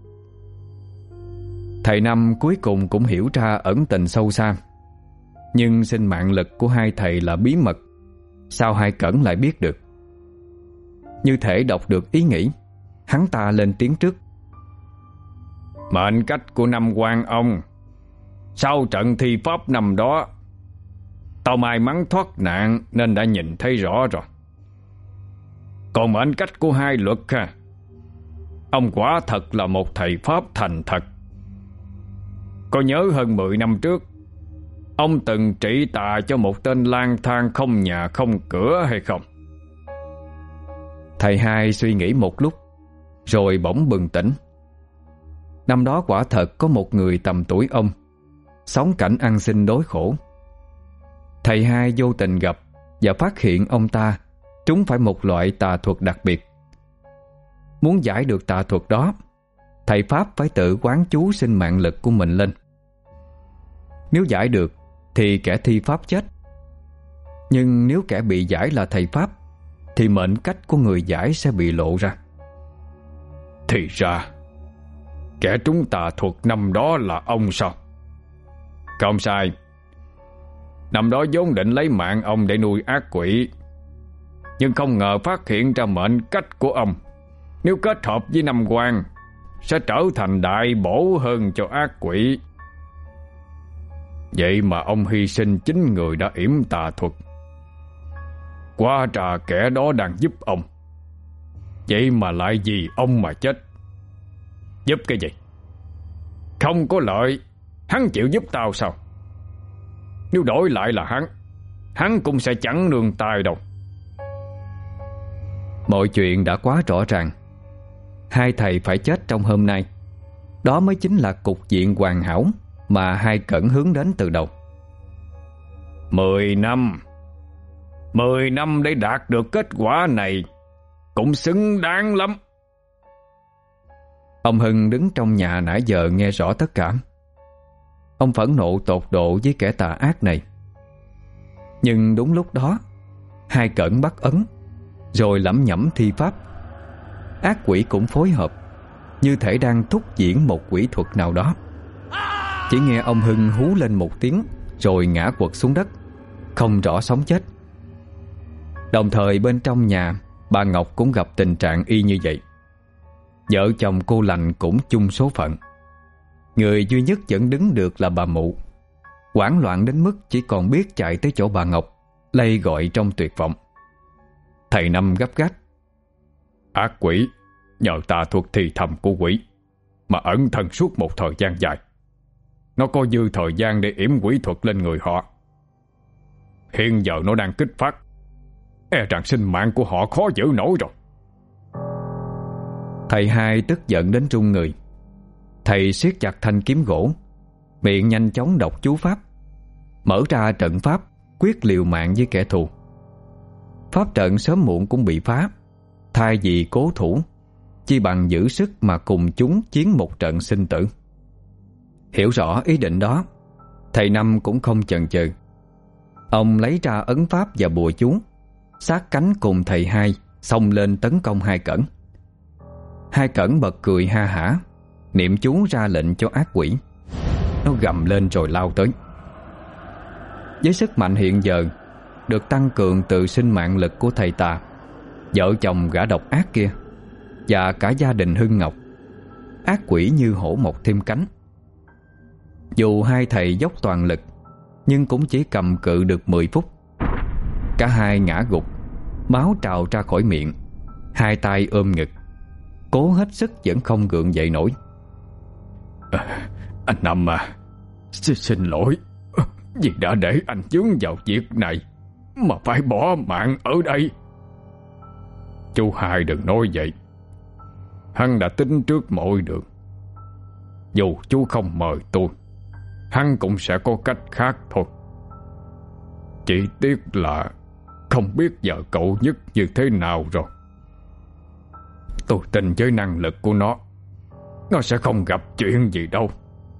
Thầy Năm cuối cùng cũng hiểu ra ẩn tình sâu xa. Nhưng sinh mạng lực của hai thầy là bí mật, sao hai Cẩn lại biết được? Như thể đọc được ý nghĩ, hắn ta lên tiếng trước. Mệnh cách của năm quan ông sau trận thi pháp năm đó, tao may mắn thoát nạn nên đã nhìn thấy rõ rồi. Còn mệnh cách của hai Luật ha, ông quả thật là một thầy pháp thành thật. Có nhớ hơn mười năm trước ông từng trị tà cho một tên lang thang không nhà không cửa hay không? Thầy hai suy nghĩ một lúc rồi bỗng bừng tỉnh. Năm đó quả thật có một người tầm tuổi ông sống cảnh ăn xin đối khổ. Thầy hai vô tình gặp và phát hiện ông ta trúng phải một loại tà thuật đặc biệt. Muốn giải được tà thuật đó, thầy pháp phải tự quán chú sinh mạng lực của mình lên. Nếu giải được thì kẻ thi pháp chết, nhưng nếu kẻ bị giải là thầy pháp thì mệnh cách của người giải sẽ bị lộ ra. Thì ra kẻ trúng tà thuật năm đó là ông sao? Không sai. Năm đó vốn định lấy mạng ông để nuôi ác quỷ, nhưng không ngờ phát hiện ra mệnh cách của ông nếu kết hợp với năm quan sẽ trở thành đại bổ hơn cho ác quỷ. Vậy mà ông hy sinh chính người đã yểm tà thuật. Quá trà kẻ đó đang giúp ông, vậy mà lại vì ông mà chết. Giúp cái gì? Không có lợi, hắn chịu giúp tao sao? Nếu đổi lại là hắn, hắn cũng sẽ chẳng nương tay đâu. Mọi chuyện đã quá rõ ràng. Hai thầy phải chết trong hôm nay. Đó mới chính là cục diện hoàn hảo mà hai Cẩn hướng đến từ đầu. Mười năm Mười năm để đạt được kết quả này cũng xứng đáng lắm. Ông Hưng đứng trong nhà nãy giờ nghe rõ tất cả. Ông phẫn nộ tột độ với kẻ tà ác này. Nhưng đúng lúc đó Hai Cẩn bắt ấn, rồi lẩm nhẩm thi pháp. Ác quỷ cũng phối hợp, như thể đang thúc diễn một quỷ thuật nào đó. Chỉ nghe ông Hưng hú lên một tiếng, rồi ngã quật xuống đất, không rõ sống chết. Đồng thời bên trong nhà, bà Ngọc cũng gặp tình trạng y như vậy. Vợ chồng cô lành cũng chung số phận. Người duy nhất vẫn đứng được là bà Mụ, hoảng loạn đến mức chỉ còn biết chạy tới chỗ bà Ngọc, lay gọi trong tuyệt vọng. Thầy Năm gấp gáp: Ác quỷ nhờ tà thuật thì thầm của quỷ mà ẩn thân suốt một thời gian dài. Nó có dư thời gian để yểm quỷ thuật lên người họ. Hiện giờ nó đang kích phát, e rằng sinh mạng của họ khó giữ nổi rồi. Thầy Hai tức giận đến run người. Thầy siết chặt thanh kiếm gỗ, miệng nhanh chóng đọc chú pháp, mở ra trận pháp quyết liều mạng với kẻ thù. Pháp trận sớm muộn cũng bị phá. Thay vì cố thủ, chi bằng giữ sức mà cùng chúng chiến một trận sinh tử. Hiểu rõ ý định đó, thầy Năm cũng không chần chừ. Ông lấy ra ấn pháp và bùa chú, sát cánh cùng thầy Hai xông lên tấn công Hai Cẩn. Hai Cẩn bật cười ha hả, niệm chú ra lệnh cho ác quỷ. Nó gầm lên rồi lao tới. Với sức mạnh hiện giờ được tăng cường từ sinh mạng lực của thầy tà, vợ chồng gã độc ác kia, và cả gia đình Hưng Ngọc, ác quỷ như hổ mọc thêm cánh. Dù hai thầy dốc toàn lực, nhưng cũng chỉ cầm cự được mười phút. Cả hai ngã gục, máu trào ra khỏi miệng, hai tay ôm ngực, cố hết sức vẫn không gượng dậy nổi. à, Anh Năm à, xin, xin lỗi vì đã để anh vướng vào việc này mà phải bỏ mạng ở đây. Chú Hai đừng nói vậy. Hắn đã tính trước mọi đường. Dù chú không mời tôi, hắn cũng sẽ có cách khác thôi. Chỉ tiếc là không biết vợ cậu Nhất như thế nào rồi. Tôi tin với năng lực của nó, nó sẽ không gặp chuyện gì đâu.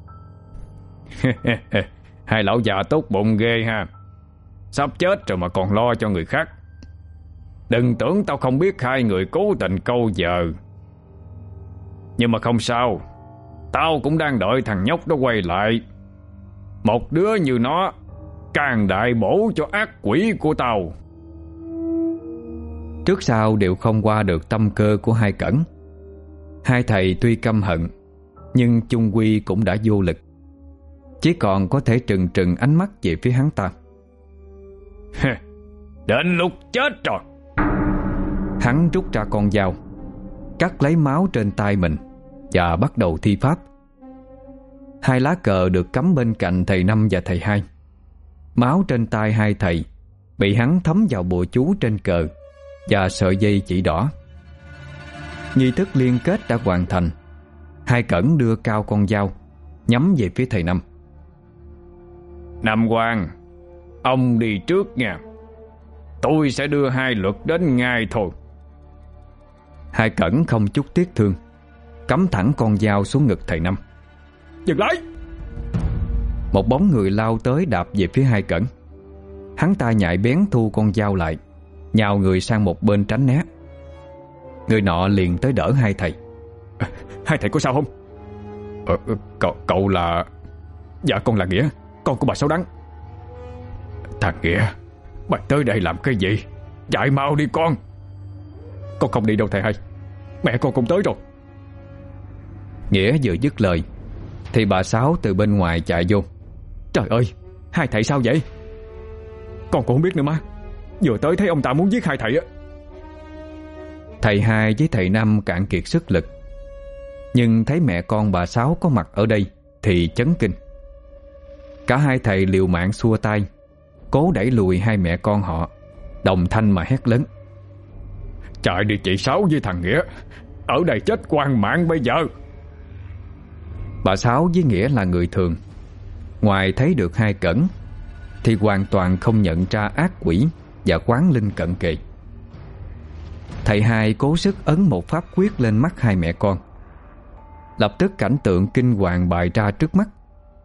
Hai lão già tốt bụng ghê ha. Sắp chết rồi mà còn lo cho người khác. Đừng tưởng tao không biết hai người cố tình câu giờ. Nhưng mà không sao, tao cũng đang đợi thằng nhóc đó quay lại. Một đứa như nó càng đại bổ cho ác quỷ của tao. Trước sau đều không qua được tâm cơ của Hai Cẩn. Hai thầy tuy căm hận, nhưng chung quy cũng đã vô lực, chỉ còn có thể trừng trừng ánh mắt về phía hắn ta. Đến lúc chết rồi. Hắn rút ra con dao, cắt lấy máu trên tay mình và bắt đầu thi pháp. Hai lá cờ được cắm bên cạnh thầy Năm và thầy Hai. Máu trên tay hai thầy bị hắn thấm vào bùa chú trên cờ và sợi dây chỉ đỏ. Nghi thức liên kết đã hoàn thành. Hai Cẩn đưa cao con dao, nhắm về phía thầy Năm. Năm Quang, ông đi trước nha. Tôi sẽ đưa hai luật đến ngay thôi. Hai Cẩn không chút tiếc thương, cắm thẳng con dao xuống ngực thầy Năm. Dừng lại! Một bóng người lao tới đạp về phía Hai Cẩn. Hắn ta nhạy bén thu con dao lại, nhào người sang một bên tránh né. Người nọ liền tới đỡ hai thầy. à, Hai thầy có sao không? Ờ, cậu, cậu là... Dạ con là Nghĩa, con của bà Sáu Đắng. Thằng Nghĩa, mày tới đây làm cái gì? Chạy mau đi con. Con không đi đâu thầy Hai, mẹ con cũng tới rồi. Nghĩa vừa dứt lời thì bà Sáu từ bên ngoài chạy vô. Trời ơi, hai thầy sao vậy? Con cũng không biết nữa má. Vừa tới thấy ông ta muốn giết hai thầy á. Thầy Hai với thầy Năm cạn kiệt sức lực, nhưng thấy mẹ con bà Sáu có mặt ở đây thì chấn kinh. Cả hai thầy liều mạng xua tay, cố đẩy lùi hai mẹ con họ, đồng thanh mà hét lớn. Chạy đi chị Sáu với thằng Nghĩa, ở đây chết quan mạng bây giờ. Bà Sáu với Nghĩa là người thường, ngoài thấy được Hai Cẩn thì hoàn toàn không nhận ra ác quỷ và quán linh cận kề. Thầy Hai cố sức ấn một pháp quyết lên mắt hai mẹ con. Lập tức cảnh tượng kinh hoàng bày ra trước mắt.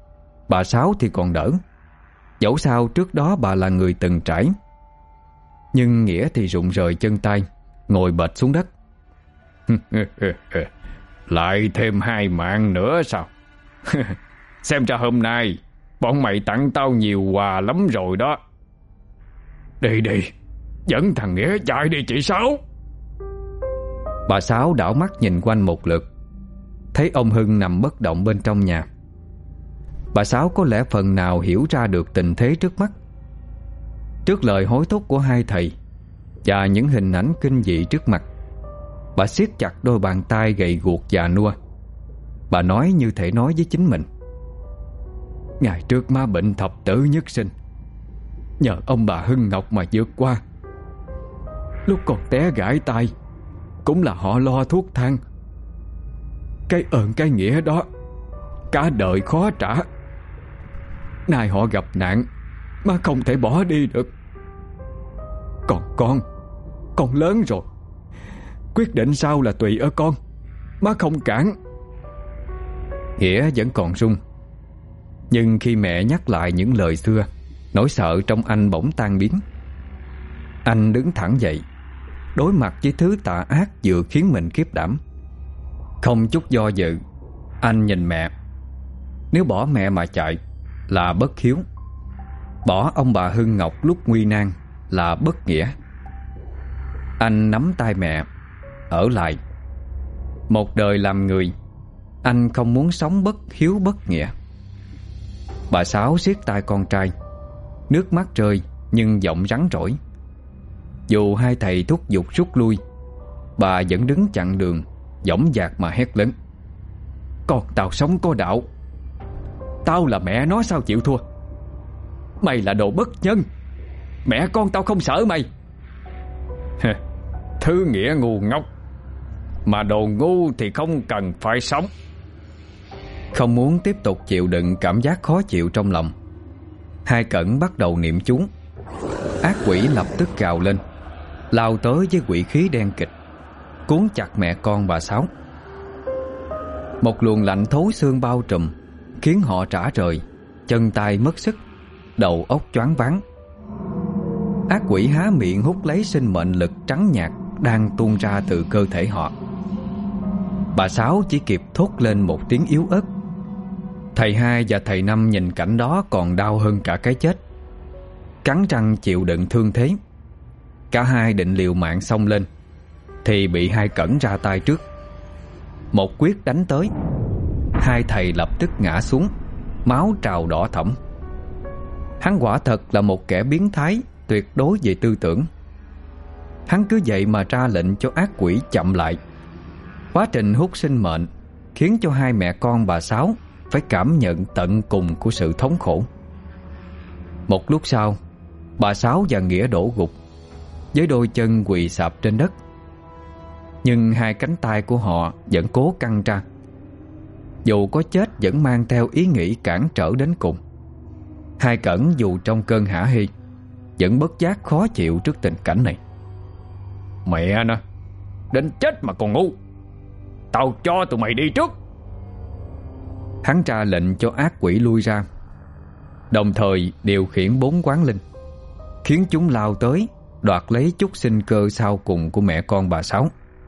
Bà Sáu thì còn đỡ, dẫu sao trước đó bà là người từng trải. Nhưng Nghĩa thì rụng rời chân tay, ngồi bệt xuống đất. Lại thêm hai mạng nữa sao? Xem ra hôm nay bọn mày tặng tao nhiều quà lắm rồi đó. Đi đi, dẫn thằng Nghĩa chạy đi chị Sáu. Bà Sáu đảo mắt nhìn quanh một lượt, thấy ông Hưng nằm bất động bên trong nhà. Bà Sáu có lẽ phần nào hiểu ra được tình thế trước mắt. Trước lời hối thúc của hai thầy và những hình ảnh kinh dị trước mặt, bà siết chặt đôi bàn tay gầy guộc già nua. Bà nói như thể nói với chính mình: ngày trước má bệnh thập tử nhất sinh, nhờ ông bà Hưng Ngọc mà vượt qua. Lúc còn té gãi tay cũng là họ lo thuốc thang. Cái ơn cái nghĩa đó cả đời khó trả. Nay họ gặp nạn, má không thể bỏ đi được. Còn con, con lớn rồi, quyết định sao là tùy ở con, má không cản. Nghĩa vẫn còn run. Nhưng khi mẹ nhắc lại những lời xưa, nỗi sợ trong anh bỗng tan biến. Anh đứng thẳng dậy, đối mặt với thứ tà ác vừa khiến mình khiếp đảm. Không chút do dự, anh nhìn mẹ. Nếu bỏ mẹ mà chạy là bất hiếu, bỏ ông bà Hưng Ngọc lúc nguy nan là bất nghĩa. Anh nắm tay mẹ, ở lại. Một đời làm người, anh không muốn sống bất hiếu bất nghĩa. Bà Sáu siết tay con trai, nước mắt rơi nhưng giọng rắn rỏi. Dù hai thầy thúc giục rút lui, bà vẫn đứng chặn đường, dõng dạc mà hét lớn: con tao sống có đạo, tao là mẹ nó sao chịu thua? Mày là đồ bất nhân, mẹ con tao không sợ mày. Thứ Nghĩa ngu ngốc, mà đồ ngu thì không cần phải sống. Không muốn tiếp tục chịu đựng cảm giác khó chịu trong lòng, hai Cẩn bắt đầu niệm chú. Ác quỷ lập tức gào lên, lao tới với quỷ khí đen kịch, cuốn chặt mẹ con bà Sáu. Một luồng lạnh thấu xương bao trùm, khiến họ rã rời, chân tay mất sức, đầu óc choáng váng. Ác quỷ há miệng hút lấy sinh mệnh lực trắng nhạt đang tuôn ra từ cơ thể họ. Bà Sáu chỉ kịp thốt lên một tiếng yếu ớt. Thầy hai và thầy năm nhìn cảnh đó còn đau hơn cả cái chết, cắn răng chịu đựng thương thế. Cả hai định liều mạng xông lên thì bị hai Cẩn ra tay trước. Một quyết đánh tới, hai thầy lập tức ngã xuống, máu trào đỏ thẫm. Hắn quả thật là một kẻ biến thái tuyệt đối về tư tưởng. Hắn cứ vậy mà ra lệnh cho ác quỷ chậm lại. Quá trình hút sinh mệnh khiến cho hai mẹ con bà Sáu phải cảm nhận tận cùng của sự thống khổ. Một lúc sau, bà Sáu và Nghĩa đổ gục, với đôi chân quỳ sạp trên đất. Nhưng hai cánh tay của họ vẫn cố căng ra. Dù có chết vẫn mang theo ý nghĩ cản trở đến cùng. Hai Cẩn dù trong cơn hả hê vẫn bất giác khó chịu trước tình cảnh này. Mẹ nó, đến chết mà còn ngu. Tao cho tụi mày đi trước. Hắn ra lệnh cho ác quỷ lui ra, đồng thời điều khiển bốn quán linh, khiến chúng lao tới đoạt lấy chút sinh cơ sau cùng của mẹ con bà Sáu.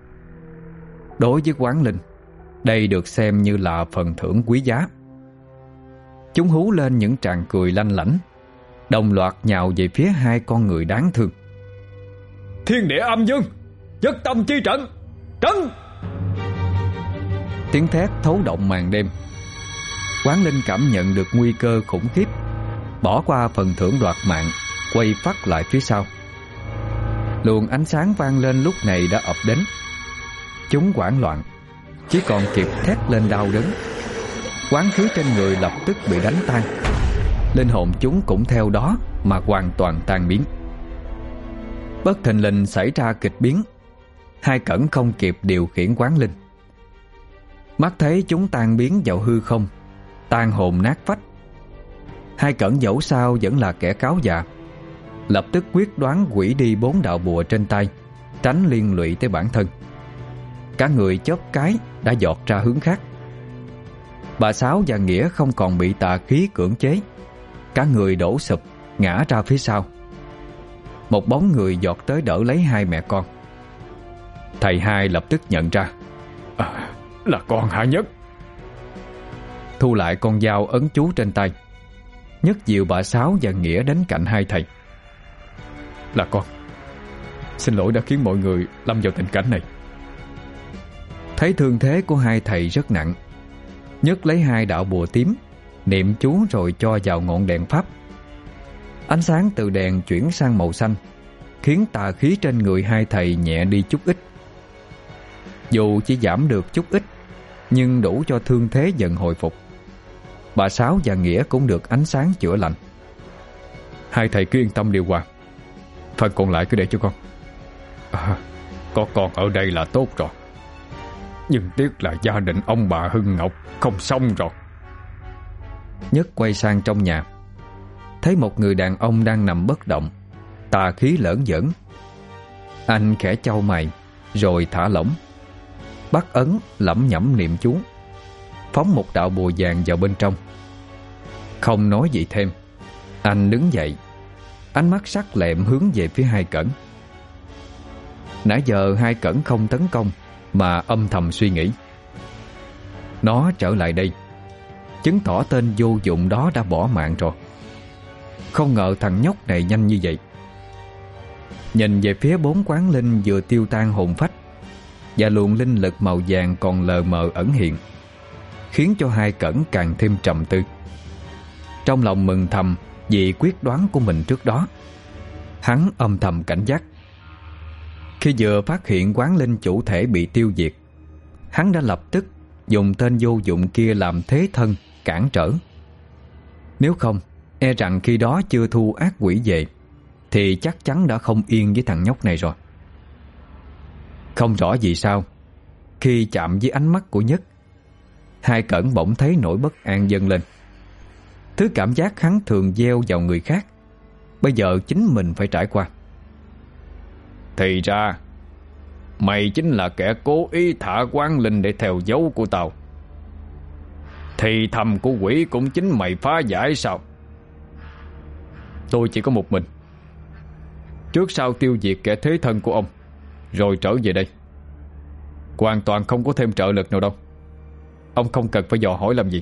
Đối với quán linh, đây được xem như là phần thưởng quý giá. Chúng hú lên những tràng cười lanh lảnh, đồng loạt nhào về phía hai con người đáng thương. Thiên địa âm dương, nhất tâm chi trận, trấn! Tiếng thét thấu động màn đêm. Quán linh cảm nhận được nguy cơ khủng khiếp, bỏ qua phần thưởng đoạt mạng, quay phát lại phía sau. Luồng ánh sáng vang lên lúc này đã ập đến. Chúng hoảng loạn, chỉ còn kịp thét lên đau đớn. Quán khí trên người lập tức bị đánh tan. Linh hồn chúng cũng theo đó mà hoàn toàn tan biến. Bất thình lình xảy ra kịch biến. Hai Cẩn không kịp điều khiển quán linh. Mắt thấy chúng tan biến vào hư không, tan hồn nát phách. Hai Cẩn dẫu sao vẫn là kẻ cáo già, lập tức quyết đoán hủy đi bốn đạo bùa trên tay, tránh liên lụy tới bản thân. Cả người chớp cái đã giọt ra hướng khác. Bà Sáu và Nghĩa không còn bị tà khí cưỡng chế, cả người đổ sụp ngã ra phía sau. một bóng người giọt tới đỡ lấy hai mẹ con. Thầy hai lập tức nhận ra, à, là con hả Nhất? thu lại con dao ấn chú trên tay. Nhất dìu bà Sáu và Nghĩa đến cạnh hai thầy. Là con. Xin lỗi đã khiến mọi người lâm vào tình cảnh này. Thấy thương thế của hai thầy rất nặng, Nhất lấy hai đạo bùa tím, niệm chú rồi cho vào ngọn đèn pháp. Ánh sáng từ đèn chuyển sang màu xanh, khiến tà khí trên người hai thầy nhẹ đi chút ít. Dù chỉ giảm được chút ít, nhưng đủ cho thương thế dần hồi phục. Bà Sáu và Nghĩa cũng được ánh sáng chữa lành. Hai thầy cứ yên tâm điều hòa, phần còn lại cứ để cho con. À, có con ở đây là tốt rồi. Nhưng tiếc là gia đình ông bà Hưng Ngọc không xong rồi. Nhất quay sang trong nhà, thấy một người đàn ông đang nằm bất động, tà khí lởn giởn. Anh khẽ chau mày rồi thả lỏng, bắt ấn lẩm nhẩm niệm chú, phóng một đạo bùa vàng vào bên trong. Không nói gì thêm, anh đứng dậy, ánh mắt sắc lẹm hướng về phía Hai Cẩn. Nãy giờ Hai Cẩn không tấn công mà âm thầm suy nghĩ. Nó trở lại đây, chứng tỏ tên vô dụng đó đã bỏ mạng rồi. Không ngờ thằng nhóc này nhanh như vậy. Nhìn về phía bốn quán linh vừa tiêu tan hồn phách, và luồng linh lực màu vàng còn lờ mờ ẩn hiện, khiến cho Hai Cẩn càng thêm trầm tư. Trong lòng mừng thầm vì quyết đoán của mình trước đó, hắn âm thầm cảnh giác. Khi vừa phát hiện quán linh chủ thể bị tiêu diệt, hắn đã lập tức dùng tên vô dụng kia làm thế thân cản trở. Nếu không, e rằng khi đó chưa thu ác quỷ về thì chắc chắn đã không yên với thằng nhóc này rồi. Không rõ vì sao, khi chạm với ánh mắt của Nhất, Hai Cẩn bỗng thấy nỗi bất an dâng lên. Thứ cảm giác hắn thường gieo vào người khác, bây giờ chính mình phải trải qua. Thì ra mày chính là kẻ cố ý thả quán linh để theo dấu của tao. Thì thầm của quỷ cũng chính mày phá giải sao? Tôi chỉ có một mình. Trước sau tiêu diệt kẻ thế thân của ông, rồi trở về đây. Hoàn toàn không có thêm trợ lực nào đâu. Ông không cần phải dò hỏi làm gì.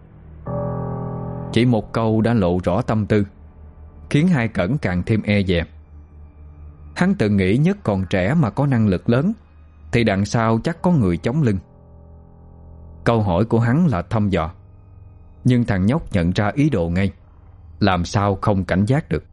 Chỉ một câu đã lộ rõ tâm tư, khiến Hai Cẩn càng thêm e dè. Hắn tự nghĩ Nhất còn trẻ mà có năng lực lớn, thì đằng sau chắc có người chống lưng. Câu hỏi của hắn là thăm dò, nhưng thằng nhóc nhận ra ý đồ ngay, làm sao không cảnh giác được.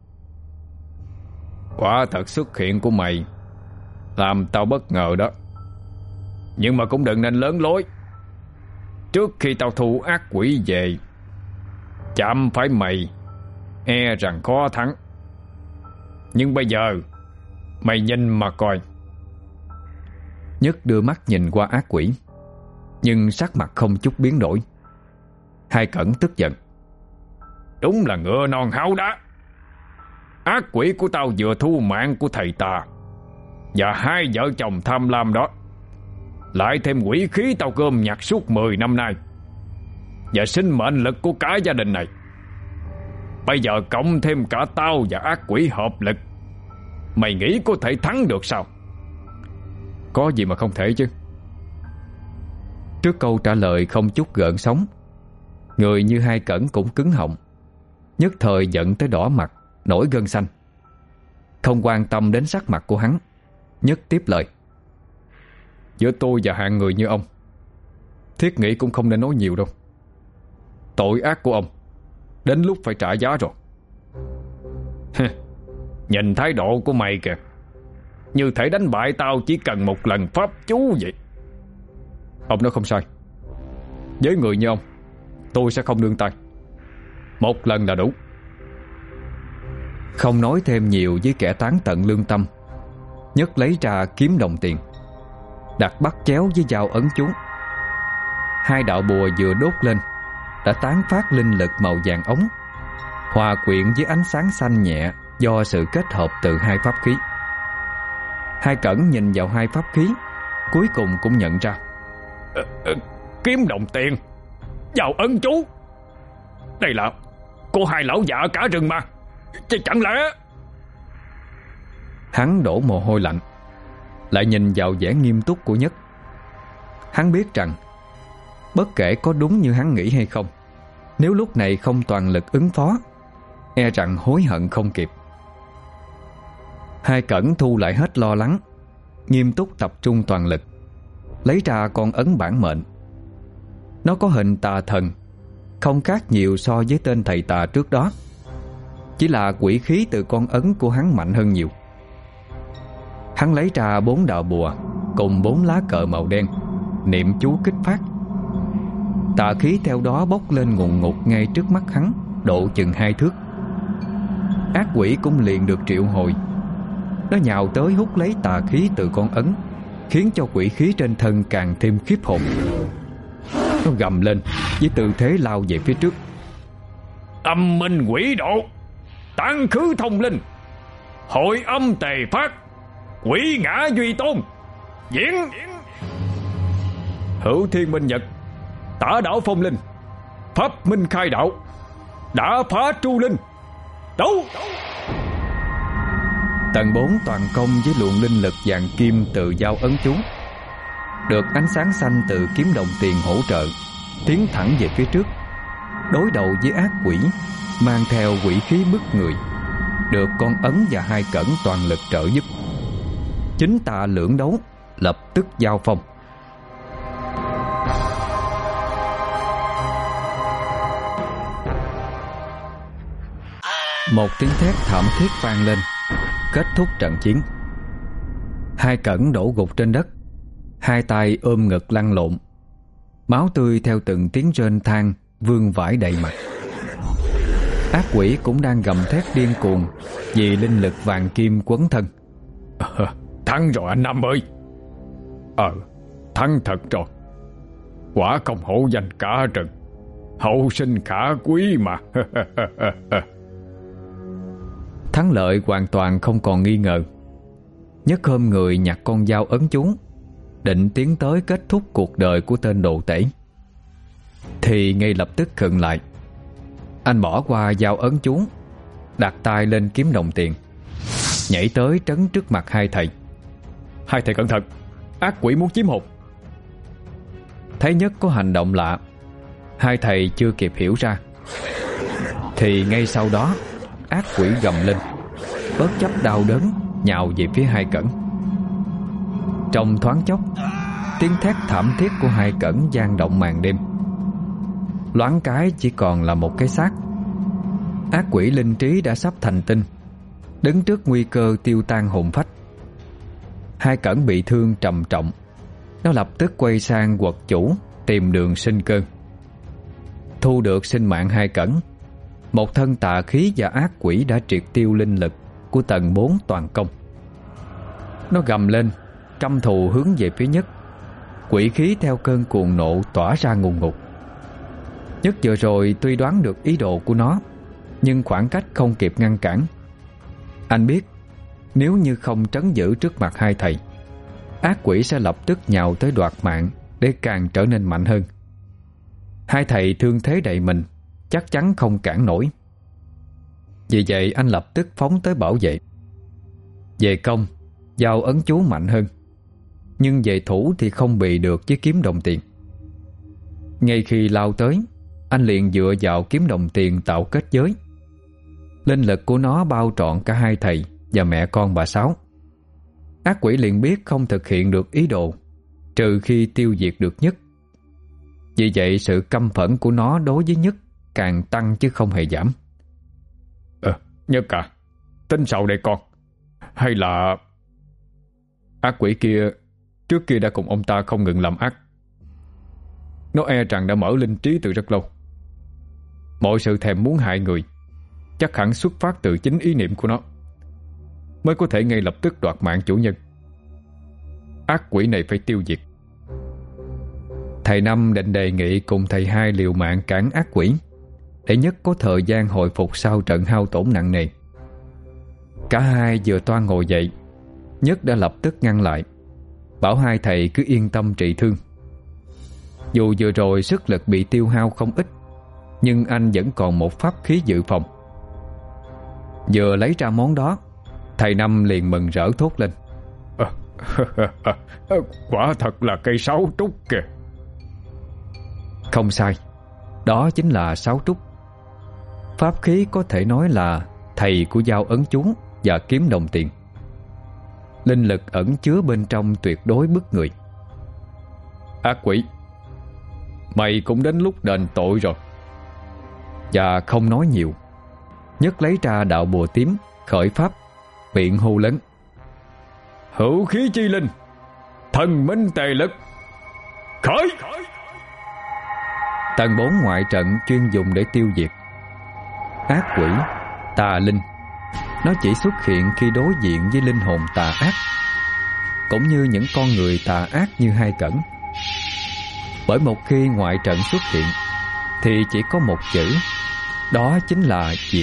Quả thật xuất hiện của mày làm tao bất ngờ đó. Nhưng mà cũng đừng nên lớn lối. Trước khi tao thu ác quỷ về, chạm phải mày e rằng khó thắng. Nhưng bây giờ mày nhìn mà coi. Nhất đưa mắt nhìn qua ác quỷ, nhưng sắc mặt không chút biến đổi. Hai Cẩn tức giận. Đúng là ngựa non háo đá. Ác quỷ của tao vừa thu mạng của thầy tà và hai vợ chồng tham lam đó, lại thêm quỷ khí tao gom nhặt suốt mười năm nay, và sinh mệnh lực của cả gia đình này. Bây giờ cộng thêm cả tao và ác quỷ hợp lực, mày nghĩ có thể thắng được sao? Có gì mà không thể chứ. Trước câu trả lời không chút gợn sóng, người như Hai Cẩn cũng cứng họng, nhất thời giận tới đỏ mặt, nổi gân xanh. Không quan tâm đến sắc mặt của hắn, Nhất tiếp lời. Giữa tôi và hạng người như ông, thiết nghĩ cũng không nên nói nhiều đâu. Tội ác của ông đến lúc phải trả giá rồi. Nhìn thái độ của mày kìa, như thể đánh bại tao chỉ cần một lần pháp chú vậy. Ông nói không sai. Với người như ông, tôi sẽ không nương tay. Một lần là đủ. Không nói thêm nhiều với kẻ tán tận lương tâm, Nhất lấy ra kiếm đồng tiền, đặt bắt chéo với dao ấn chú. Hai đạo bùa vừa đốt lên đã tán phát linh lực màu vàng ống, hòa quyện với ánh sáng xanh nhẹ do sự kết hợp từ hai pháp khí. Hai Cẩn nhìn vào hai pháp khí, cuối cùng cũng nhận ra. à, à, Kiếm đồng tiền, dao ấn chú, đây là của hai lão già cả rừng mà. Chứ chẳng lẽ... Hắn đổ mồ hôi lạnh, lại nhìn vào vẻ nghiêm túc của Nhất. Hắn biết rằng bất kể có đúng như hắn nghĩ hay không, nếu lúc này không toàn lực ứng phó, e rằng hối hận không kịp. Hai Cẩn thu lại hết lo lắng, nghiêm túc tập trung toàn lực, lấy ra con ấn bản mệnh. Nó có hình tà thần, không khác nhiều so với tên thầy tà trước đó, chỉ là quỷ khí từ con ấn của hắn mạnh hơn nhiều. Hắn lấy ra bốn đạo bùa cùng bốn lá cờ màu đen, niệm chú kích phát. Tà khí theo đó bốc lên ngùn ngụt ngay trước mắt hắn, độ chừng hai thước. Ác quỷ cũng liền được triệu hồi. Nó nhào tới hút lấy tà khí từ con ấn, khiến cho quỷ khí trên thân càng thêm khiếp hồn. Nó gầm lên với tư thế lao về phía trước. Âm minh quỷ độ, tán khứ thông linh, hội âm tề phát, quỷ ngã duy tôn, diễn. Hữu thiên minh nhật, tả đảo phong linh, pháp minh khai đạo, đã phá tru linh, đấu. Tầng bốn toàn công với luồng linh lực vàng kim từ dao ấn chú, được ánh sáng xanh từ kiếm đồng tiền hỗ trợ, tiến thẳng về phía trước, đối đầu với ác quỷ mang theo quỷ khí bức người, được con ấn và hai Cẩn toàn lực trợ giúp. Chính tà lưỡng đấu lập tức giao phong. Một tiếng thét thảm thiết vang lên, kết thúc trận chiến. Hai Cẩn đổ gục trên đất, hai tay ôm ngực lăn lộn, máu tươi theo từng tiếng rên than vương vãi đầy mặt. Ác quỷ cũng đang gầm thét điên cuồng vì linh lực vàng kim quấn thân. À, thắng rồi anh Năm ơi. Ờ, thắng thật rồi. Quả không hổ danh cả rừng, hậu sinh khả quý mà. Thắng lợi hoàn toàn không còn nghi ngờ. Nhất ôm người nhặt con dao ấn chú, định tiến tới kết thúc cuộc đời của tên đồ tể, thì ngay lập tức khựng lại. Anh bỏ qua dao ấn chú, đặt tay lên kiếm đồng tiền, nhảy tới trấn trước mặt hai thầy. Hai thầy cẩn thận, ác quỷ muốn chiếm hồn. Thấy Nhất có hành động lạ, hai thầy chưa kịp hiểu ra, thì ngay sau đó ác quỷ gầm lên, bất chấp đau đớn nhào về phía hai Cẩn. Trong thoáng chốc, tiếng thét thảm thiết của hai Cẩn vang động màn đêm. Loáng cái chỉ còn là một cái xác. Ác quỷ linh trí đã sắp thành tinh, đứng trước nguy cơ tiêu tan hồn phách. Hai Cẩn bị thương trầm trọng, nó lập tức quay sang quật chủ tìm đường sinh cơ. Thu được sinh mạng hai Cẩn, một thân tà khí và ác quỷ đã triệt tiêu linh lực của tầng bốn toàn công. Nó gầm lên, căm thù hướng về phía Nhất. Quỷ khí theo cơn cuồng nộ tỏa ra ngùn ngụt. Nhất vừa rồi tuy đoán được ý đồ của nó, nhưng khoảng cách không kịp ngăn cản. Anh biết nếu như không trấn giữ trước mặt hai thầy, ác quỷ sẽ lập tức nhào tới đoạt mạng để càng trở nên mạnh hơn. Hai thầy thương thế đầy mình, chắc chắn không cản nổi. Vì vậy anh lập tức phóng tới bảo vệ. Về công, dao ấn chú mạnh hơn, nhưng về thủ thì không bị được với kiếm đồng tiền. Ngay khi lao tới, anh liền dựa vào kiếm đồng tiền tạo kết giới. Linh lực của nó bao trọn cả hai thầy và mẹ con bà Sáu. Ác quỷ liền biết không thực hiện được ý đồ trừ khi tiêu diệt được Nhất. Vì vậy sự căm phẫn của nó đối với Nhất càng tăng chứ không hề giảm. Ờ, Nhất à, tính sao đây con? Hay là... Ác quỷ kia trước kia đã cùng ông ta không ngừng làm ác. Nó e rằng đã mở linh trí từ rất lâu. Mọi sự thèm muốn hại người chắc hẳn xuất phát từ chính ý niệm của nó, mới có thể ngay lập tức đoạt mạng chủ nhân. Ác quỷ này phải tiêu diệt. Thầy Năm định đề nghị cùng thầy Hai liều mạng cản ác quỷ, để Nhất có thời gian hồi phục sau trận hao tổn nặng nề. Cả hai vừa toan ngồi dậy, Nhất đã lập tức ngăn lại, bảo hai thầy cứ yên tâm trị thương. Dù vừa rồi sức lực bị tiêu hao không ít, nhưng anh vẫn còn một pháp khí dự phòng. Vừa lấy ra món đó, Thầy Năm liền mừng rỡ thốt lên: à, quả thật là cây sáo trúc kìa. Không sai, đó chính là sáo trúc. Pháp khí có thể nói là thầy của dao ấn chú và kiếm đồng tiền. Linh lực ẩn chứa bên trong tuyệt đối bức người. Ác quỷ, mày cũng đến lúc đền tội rồi. Và không nói nhiều, Nhất lấy ra đạo bùa tím, khởi pháp, miệng hô lớn: hữu khí chi linh, thần minh tề lực, khởi! Tầng bốn ngoại trận chuyên dùng để tiêu diệt ác quỷ, tà linh. Nó chỉ xuất hiện khi đối diện với linh hồn tà ác, cũng như những con người tà ác như Hai Cẩn. Bởi một khi ngoại trận xuất hiện thì chỉ có một chữ, đó chính là diệt.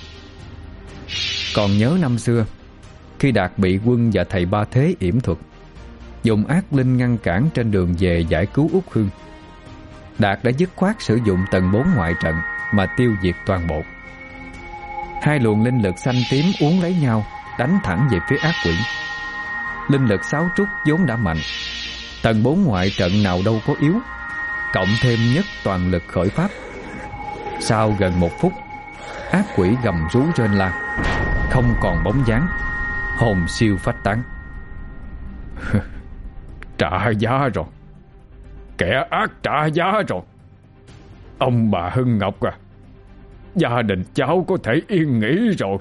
Còn nhớ năm xưa, khi Đạt bị quân và thầy Ba Thế yểm thuật, dùng ác linh ngăn cản trên đường về giải cứu Út Hương, Đạt đã dứt khoát sử dụng tầng bốn ngoại trận mà tiêu diệt toàn bộ. Hai luồng linh lực xanh tím uốn lấy nhau, đánh thẳng về phía ác quỷ. Linh lực sáu trúc vốn đã mạnh, tầng bốn ngoại trận nào đâu có yếu, cộng thêm Nhất toàn lực khởi pháp. Sau gần một phút, ác quỷ gầm rú rên la, không còn bóng dáng, hồn siêu phách tán. Trả giá rồi, kẻ ác trả giá rồi. Ông bà Hưng Ngọc à, gia đình cháu có thể yên nghỉ rồi.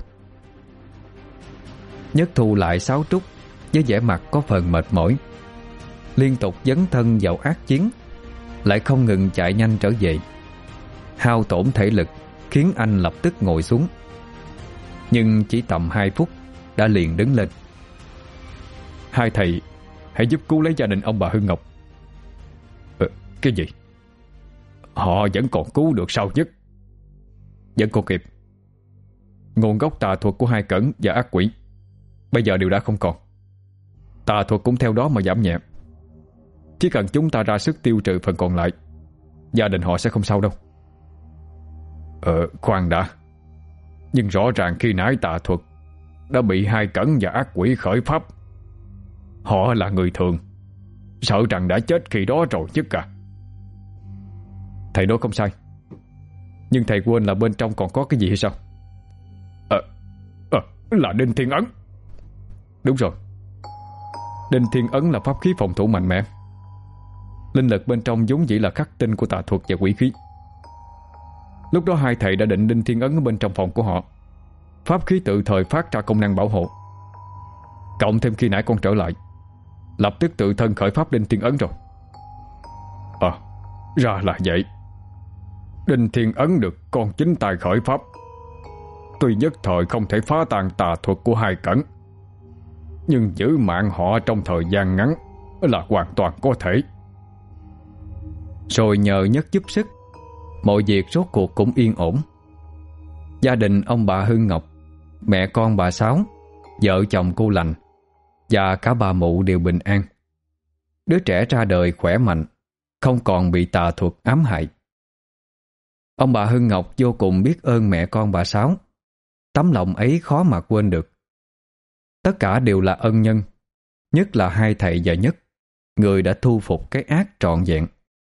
Nhất thu lại sáu trúc với vẻ mặt có phần mệt mỏi, liên tục dấn thân vào ác chiến, lại không ngừng chạy nhanh trở về. Hao tổn thể lực khiến anh lập tức ngồi xuống, nhưng chỉ tầm hai phút đã liền đứng lên. Hai thầy hãy giúp cứu lấy gia đình ông bà Hưng Ngọc. Ờ, cái gì? Họ vẫn còn cứu được sao Nhất? Vẫn còn kịp. Nguồn gốc tà thuật của Hai Cẩn và ác quỷ bây giờ đều đã không còn. Tà thuật cũng theo đó mà giảm nhẹ. Chỉ cần chúng ta ra sức tiêu trừ phần còn lại, gia đình họ sẽ không sao đâu. Ờ, khoan đã. Nhưng rõ ràng khi nãy tà thuật đã bị Hai Cẩn và ác quỷ khởi pháp. Họ là người thường, sợ rằng đã chết khi đó rồi chứ cả. Thầy nói không sai, nhưng thầy quên là bên trong còn có cái gì hay sao? Ờ, à, là Đinh Thiên Ấn. Đúng rồi, Đinh Thiên Ấn là pháp khí phòng thủ mạnh mẽ. Linh lực bên trong vốn dĩ là khắc tinh của tà thuật và quỷ khí. Lúc đó hai thầy đã định Đinh Thiên Ấn ở bên trong phòng của họ. Pháp khí tự thời phát ra công năng bảo hộ. Cộng thêm khi nãy con trở lại, lập tức tự thân khởi pháp Đinh Thiên Ấn rồi. À, ra là vậy. Đinh Thiên Ấn được con chính tay khởi pháp, tuy nhất thời không thể phá tan tà thuật của Hai Cẩn, nhưng giữ mạng họ trong thời gian ngắn là hoàn toàn có thể. Rồi nhờ Nhất giúp sức, mọi việc rốt cuộc cũng yên ổn. Gia đình ông bà Hưng Ngọc, mẹ con bà Sáu, vợ chồng cô Lành và cả bà Mụ đều bình an. Đứa trẻ ra đời khỏe mạnh, không còn bị tà thuật ám hại. Ông bà Hưng Ngọc vô cùng biết ơn mẹ con bà Sáu. Tấm lòng ấy khó mà quên được. Tất cả đều là ân nhân, nhất là hai thầy và Nhất, người đã thu phục cái ác trọn vẹn.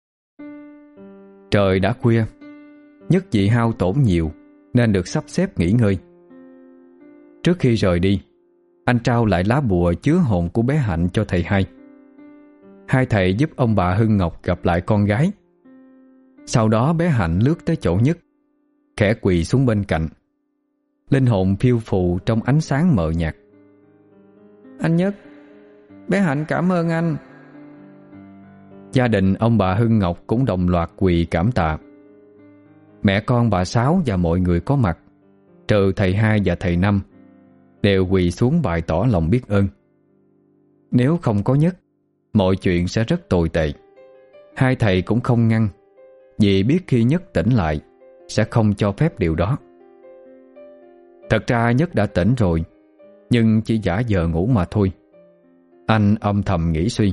Trời đã khuya, Nhất vì hao tổn nhiều nên được sắp xếp nghỉ ngơi. Trước khi rời đi, anh trao lại lá bùa chứa hồn của bé Hạnh cho thầy hai. Hai thầy giúp ông bà Hưng Ngọc gặp lại con gái. Sau đó bé Hạnh lướt tới chỗ Nhất, khẽ quỳ xuống bên cạnh. Linh hồn phiêu phù trong ánh sáng mờ nhạt. Anh Nhất, bé Hạnh cảm ơn anh. Gia đình ông bà Hưng Ngọc cũng đồng loạt quỳ cảm tạ. Mẹ con bà Sáu và mọi người có mặt, trừ thầy hai và thầy Năm, đều quỳ xuống bày tỏ lòng biết ơn. Nếu không có Nhất, mọi chuyện sẽ rất tồi tệ. Hai thầy cũng không ngăn, vì biết khi Nhất tỉnh lại sẽ không cho phép điều đó. Thật ra Nhất đã tỉnh rồi, nhưng chỉ giả vờ ngủ mà thôi. Anh âm thầm nghĩ suy.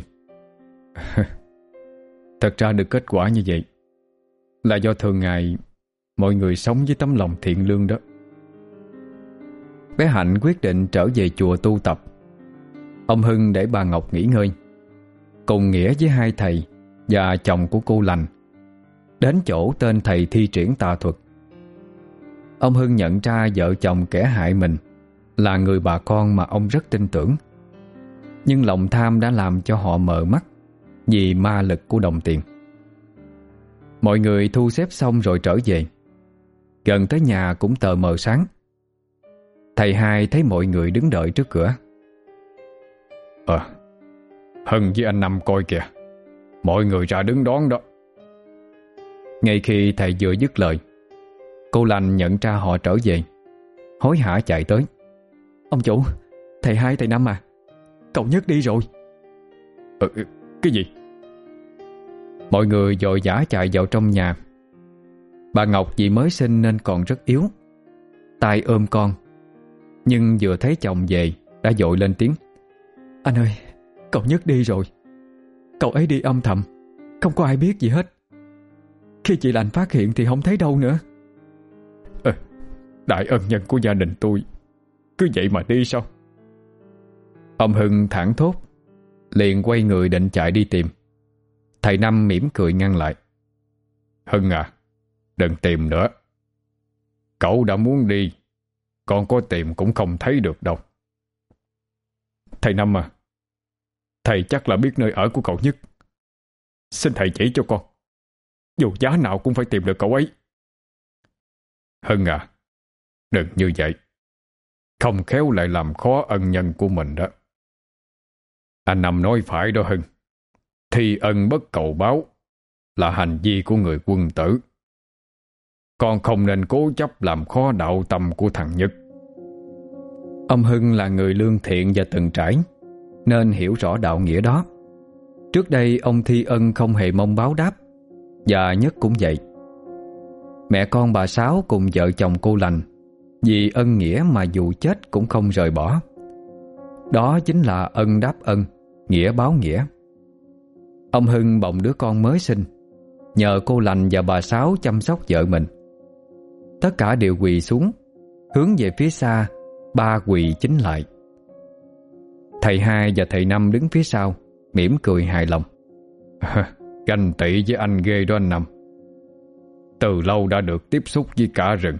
Thật ra được kết quả như vậy là do thường ngày mọi người sống với tấm lòng thiện lương đó. bé Hạnh quyết định trở về chùa tu tập. Ông Hưng để bà Ngọc nghỉ ngơi, cùng Nghĩa với hai thầy và chồng của cô Lành đến chỗ tên thầy thi triển tà thuật. Ông Hưng nhận ra vợ chồng kẻ hại mình là người bà con mà ông rất tin tưởng, nhưng lòng tham đã làm cho họ mờ mắt vì ma lực của đồng tiền. Mọi người thu xếp xong rồi trở về. Gần tới nhà cũng tờ mờ sáng. Thầy hai thấy mọi người đứng đợi trước cửa. Ờ Hân với anh Năm coi kìa, mọi người ra đứng đón đó. Ngay khi thầy vừa dứt lời, cô Lành nhận ra họ trở về, hối hả chạy tới. Ông chủ, thầy hai thầy Năm à, cậu Nhất đi rồi. Ờ, cái gì? Mọi người vội vã chạy vào trong nhà. Bà Ngọc vì mới sinh nên còn rất yếu, tay ôm con, nhưng vừa thấy chồng về đã vội lên tiếng. Anh ơi, cậu Nhất đi rồi. Cậu ấy đi âm thầm, không có ai biết gì hết. Khi chị Lành phát hiện thì không thấy đâu nữa. Ờ, đại ân nhân của gia đình tôi cứ vậy mà đi sao? Ông Hưng thảng thốt, liền quay người định chạy đi tìm. Thầy Năm mỉm cười ngăn lại. Hưng à, đừng tìm nữa. Cậu đã muốn đi, con có tìm cũng không thấy được đâu. Thầy Năm à, thầy chắc là biết nơi ở của cậu Nhất. Xin thầy chỉ cho con, dù giá nào cũng phải tìm được cậu ấy. Hưng à, đừng như vậy, không khéo lại làm khó ân nhân của mình đó. Anh Năm nói phải đó Hưng. Thi ân bất cầu báo là hành vi của người quân tử. Con không nên cố chấp làm khó đạo tâm của thằng Nhất. Ông Hưng là người lương thiện và từng trải, nên hiểu rõ đạo nghĩa đó. Trước đây ông thi ân không hề mong báo đáp, và Nhất cũng vậy. Mẹ con bà Sáu cùng vợ chồng cô Lành vì ân nghĩa mà dù chết cũng không rời bỏ. Đó chính là ân đáp ân, nghĩa báo nghĩa. Ông Hưng bồng đứa con mới sinh, nhờ cô Lành và bà Sáu chăm sóc vợ mình. Tất cả đều quỳ xuống, hướng về phía xa, ba quỳ chính lại. Thầy hai và thầy Năm đứng phía sau, mỉm cười hài lòng. Ganh tị với anh ghê đó anh Năm. Từ lâu đã được tiếp xúc với cả rừng.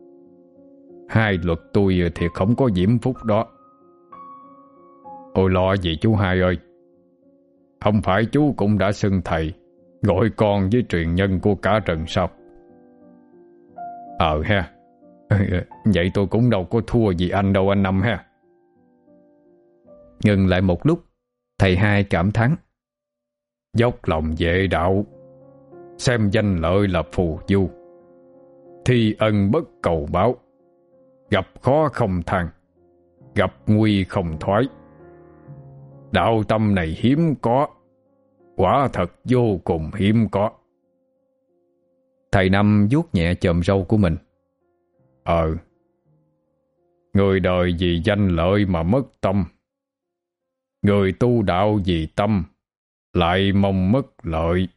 Hai luật tôi thiệt không có diễm phúc đó. Ôi lo gì chú hai ơi, không phải chú cũng đã xưng thầy, gọi con với truyền nhân của cả rừng sao? Ờ ha, vậy tôi cũng đâu có thua gì anh đâu anh Năm ha. Ngừng lại một lúc, thầy hai cảm thán. Dốc lòng vệ đạo, xem danh lợi là phù du. Thi ân bất cầu báo, gặp khó không than, gặp nguy không thoái. Đạo tâm này hiếm có, quả thật vô cùng hiếm có. Thầy Năm vuốt nhẹ chòm râu của mình. Ờ, người đời vì danh lợi mà mất tâm, người tu đạo vì tâm lại mong mất lợi.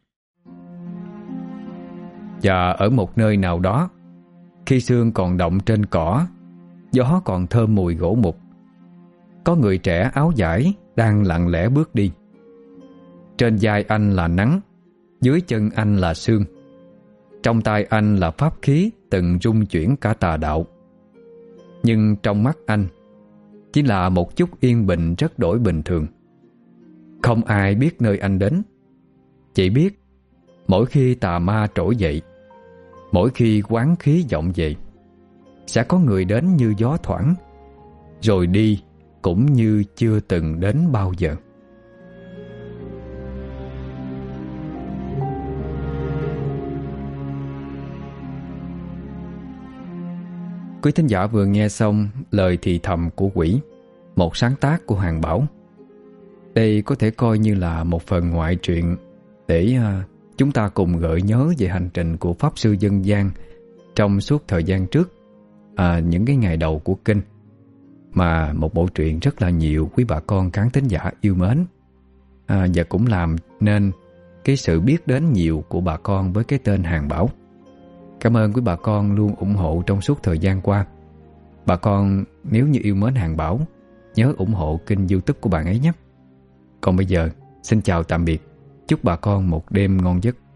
Và ở một nơi nào đó, khi sương còn động trên cỏ, gió còn thơm mùi gỗ mục, có người trẻ áo vải đang lặng lẽ bước đi. Trên vai anh là nắng, dưới chân anh là sương. Trong tay anh là pháp khí từng rung chuyển cả tà đạo. Nhưng trong mắt anh chỉ là một chút yên bình rất đổi bình thường. Không ai biết nơi anh đến, chỉ biết mỗi khi tà ma trỗi dậy, mỗi khi oán khí vọng về, sẽ có người đến như gió thoảng, rồi đi cũng như chưa từng đến bao giờ. Quý thính giả vừa nghe xong lời thì thầm của quỷ, một sáng tác của Hoàng Bảo. Đây có thể coi như là một phần ngoại truyện để uh, chúng ta cùng gợi nhớ về hành trình của Pháp Sư dân gian trong suốt thời gian trước, uh, những cái ngày đầu của kinh, mà một bộ truyện rất là nhiều quý bà con khán thính giả yêu mến, à, và cũng làm nên cái sự biết đến nhiều của bà con với cái tên Hoàng Bảo. Cảm ơn quý bà con luôn ủng hộ trong suốt thời gian qua. Bà con nếu như yêu mến Hàng Bảo, nhớ ủng hộ kênh YouTube của bạn ấy nhé. Còn bây giờ, xin chào tạm biệt. Chúc bà con một đêm ngon giấc.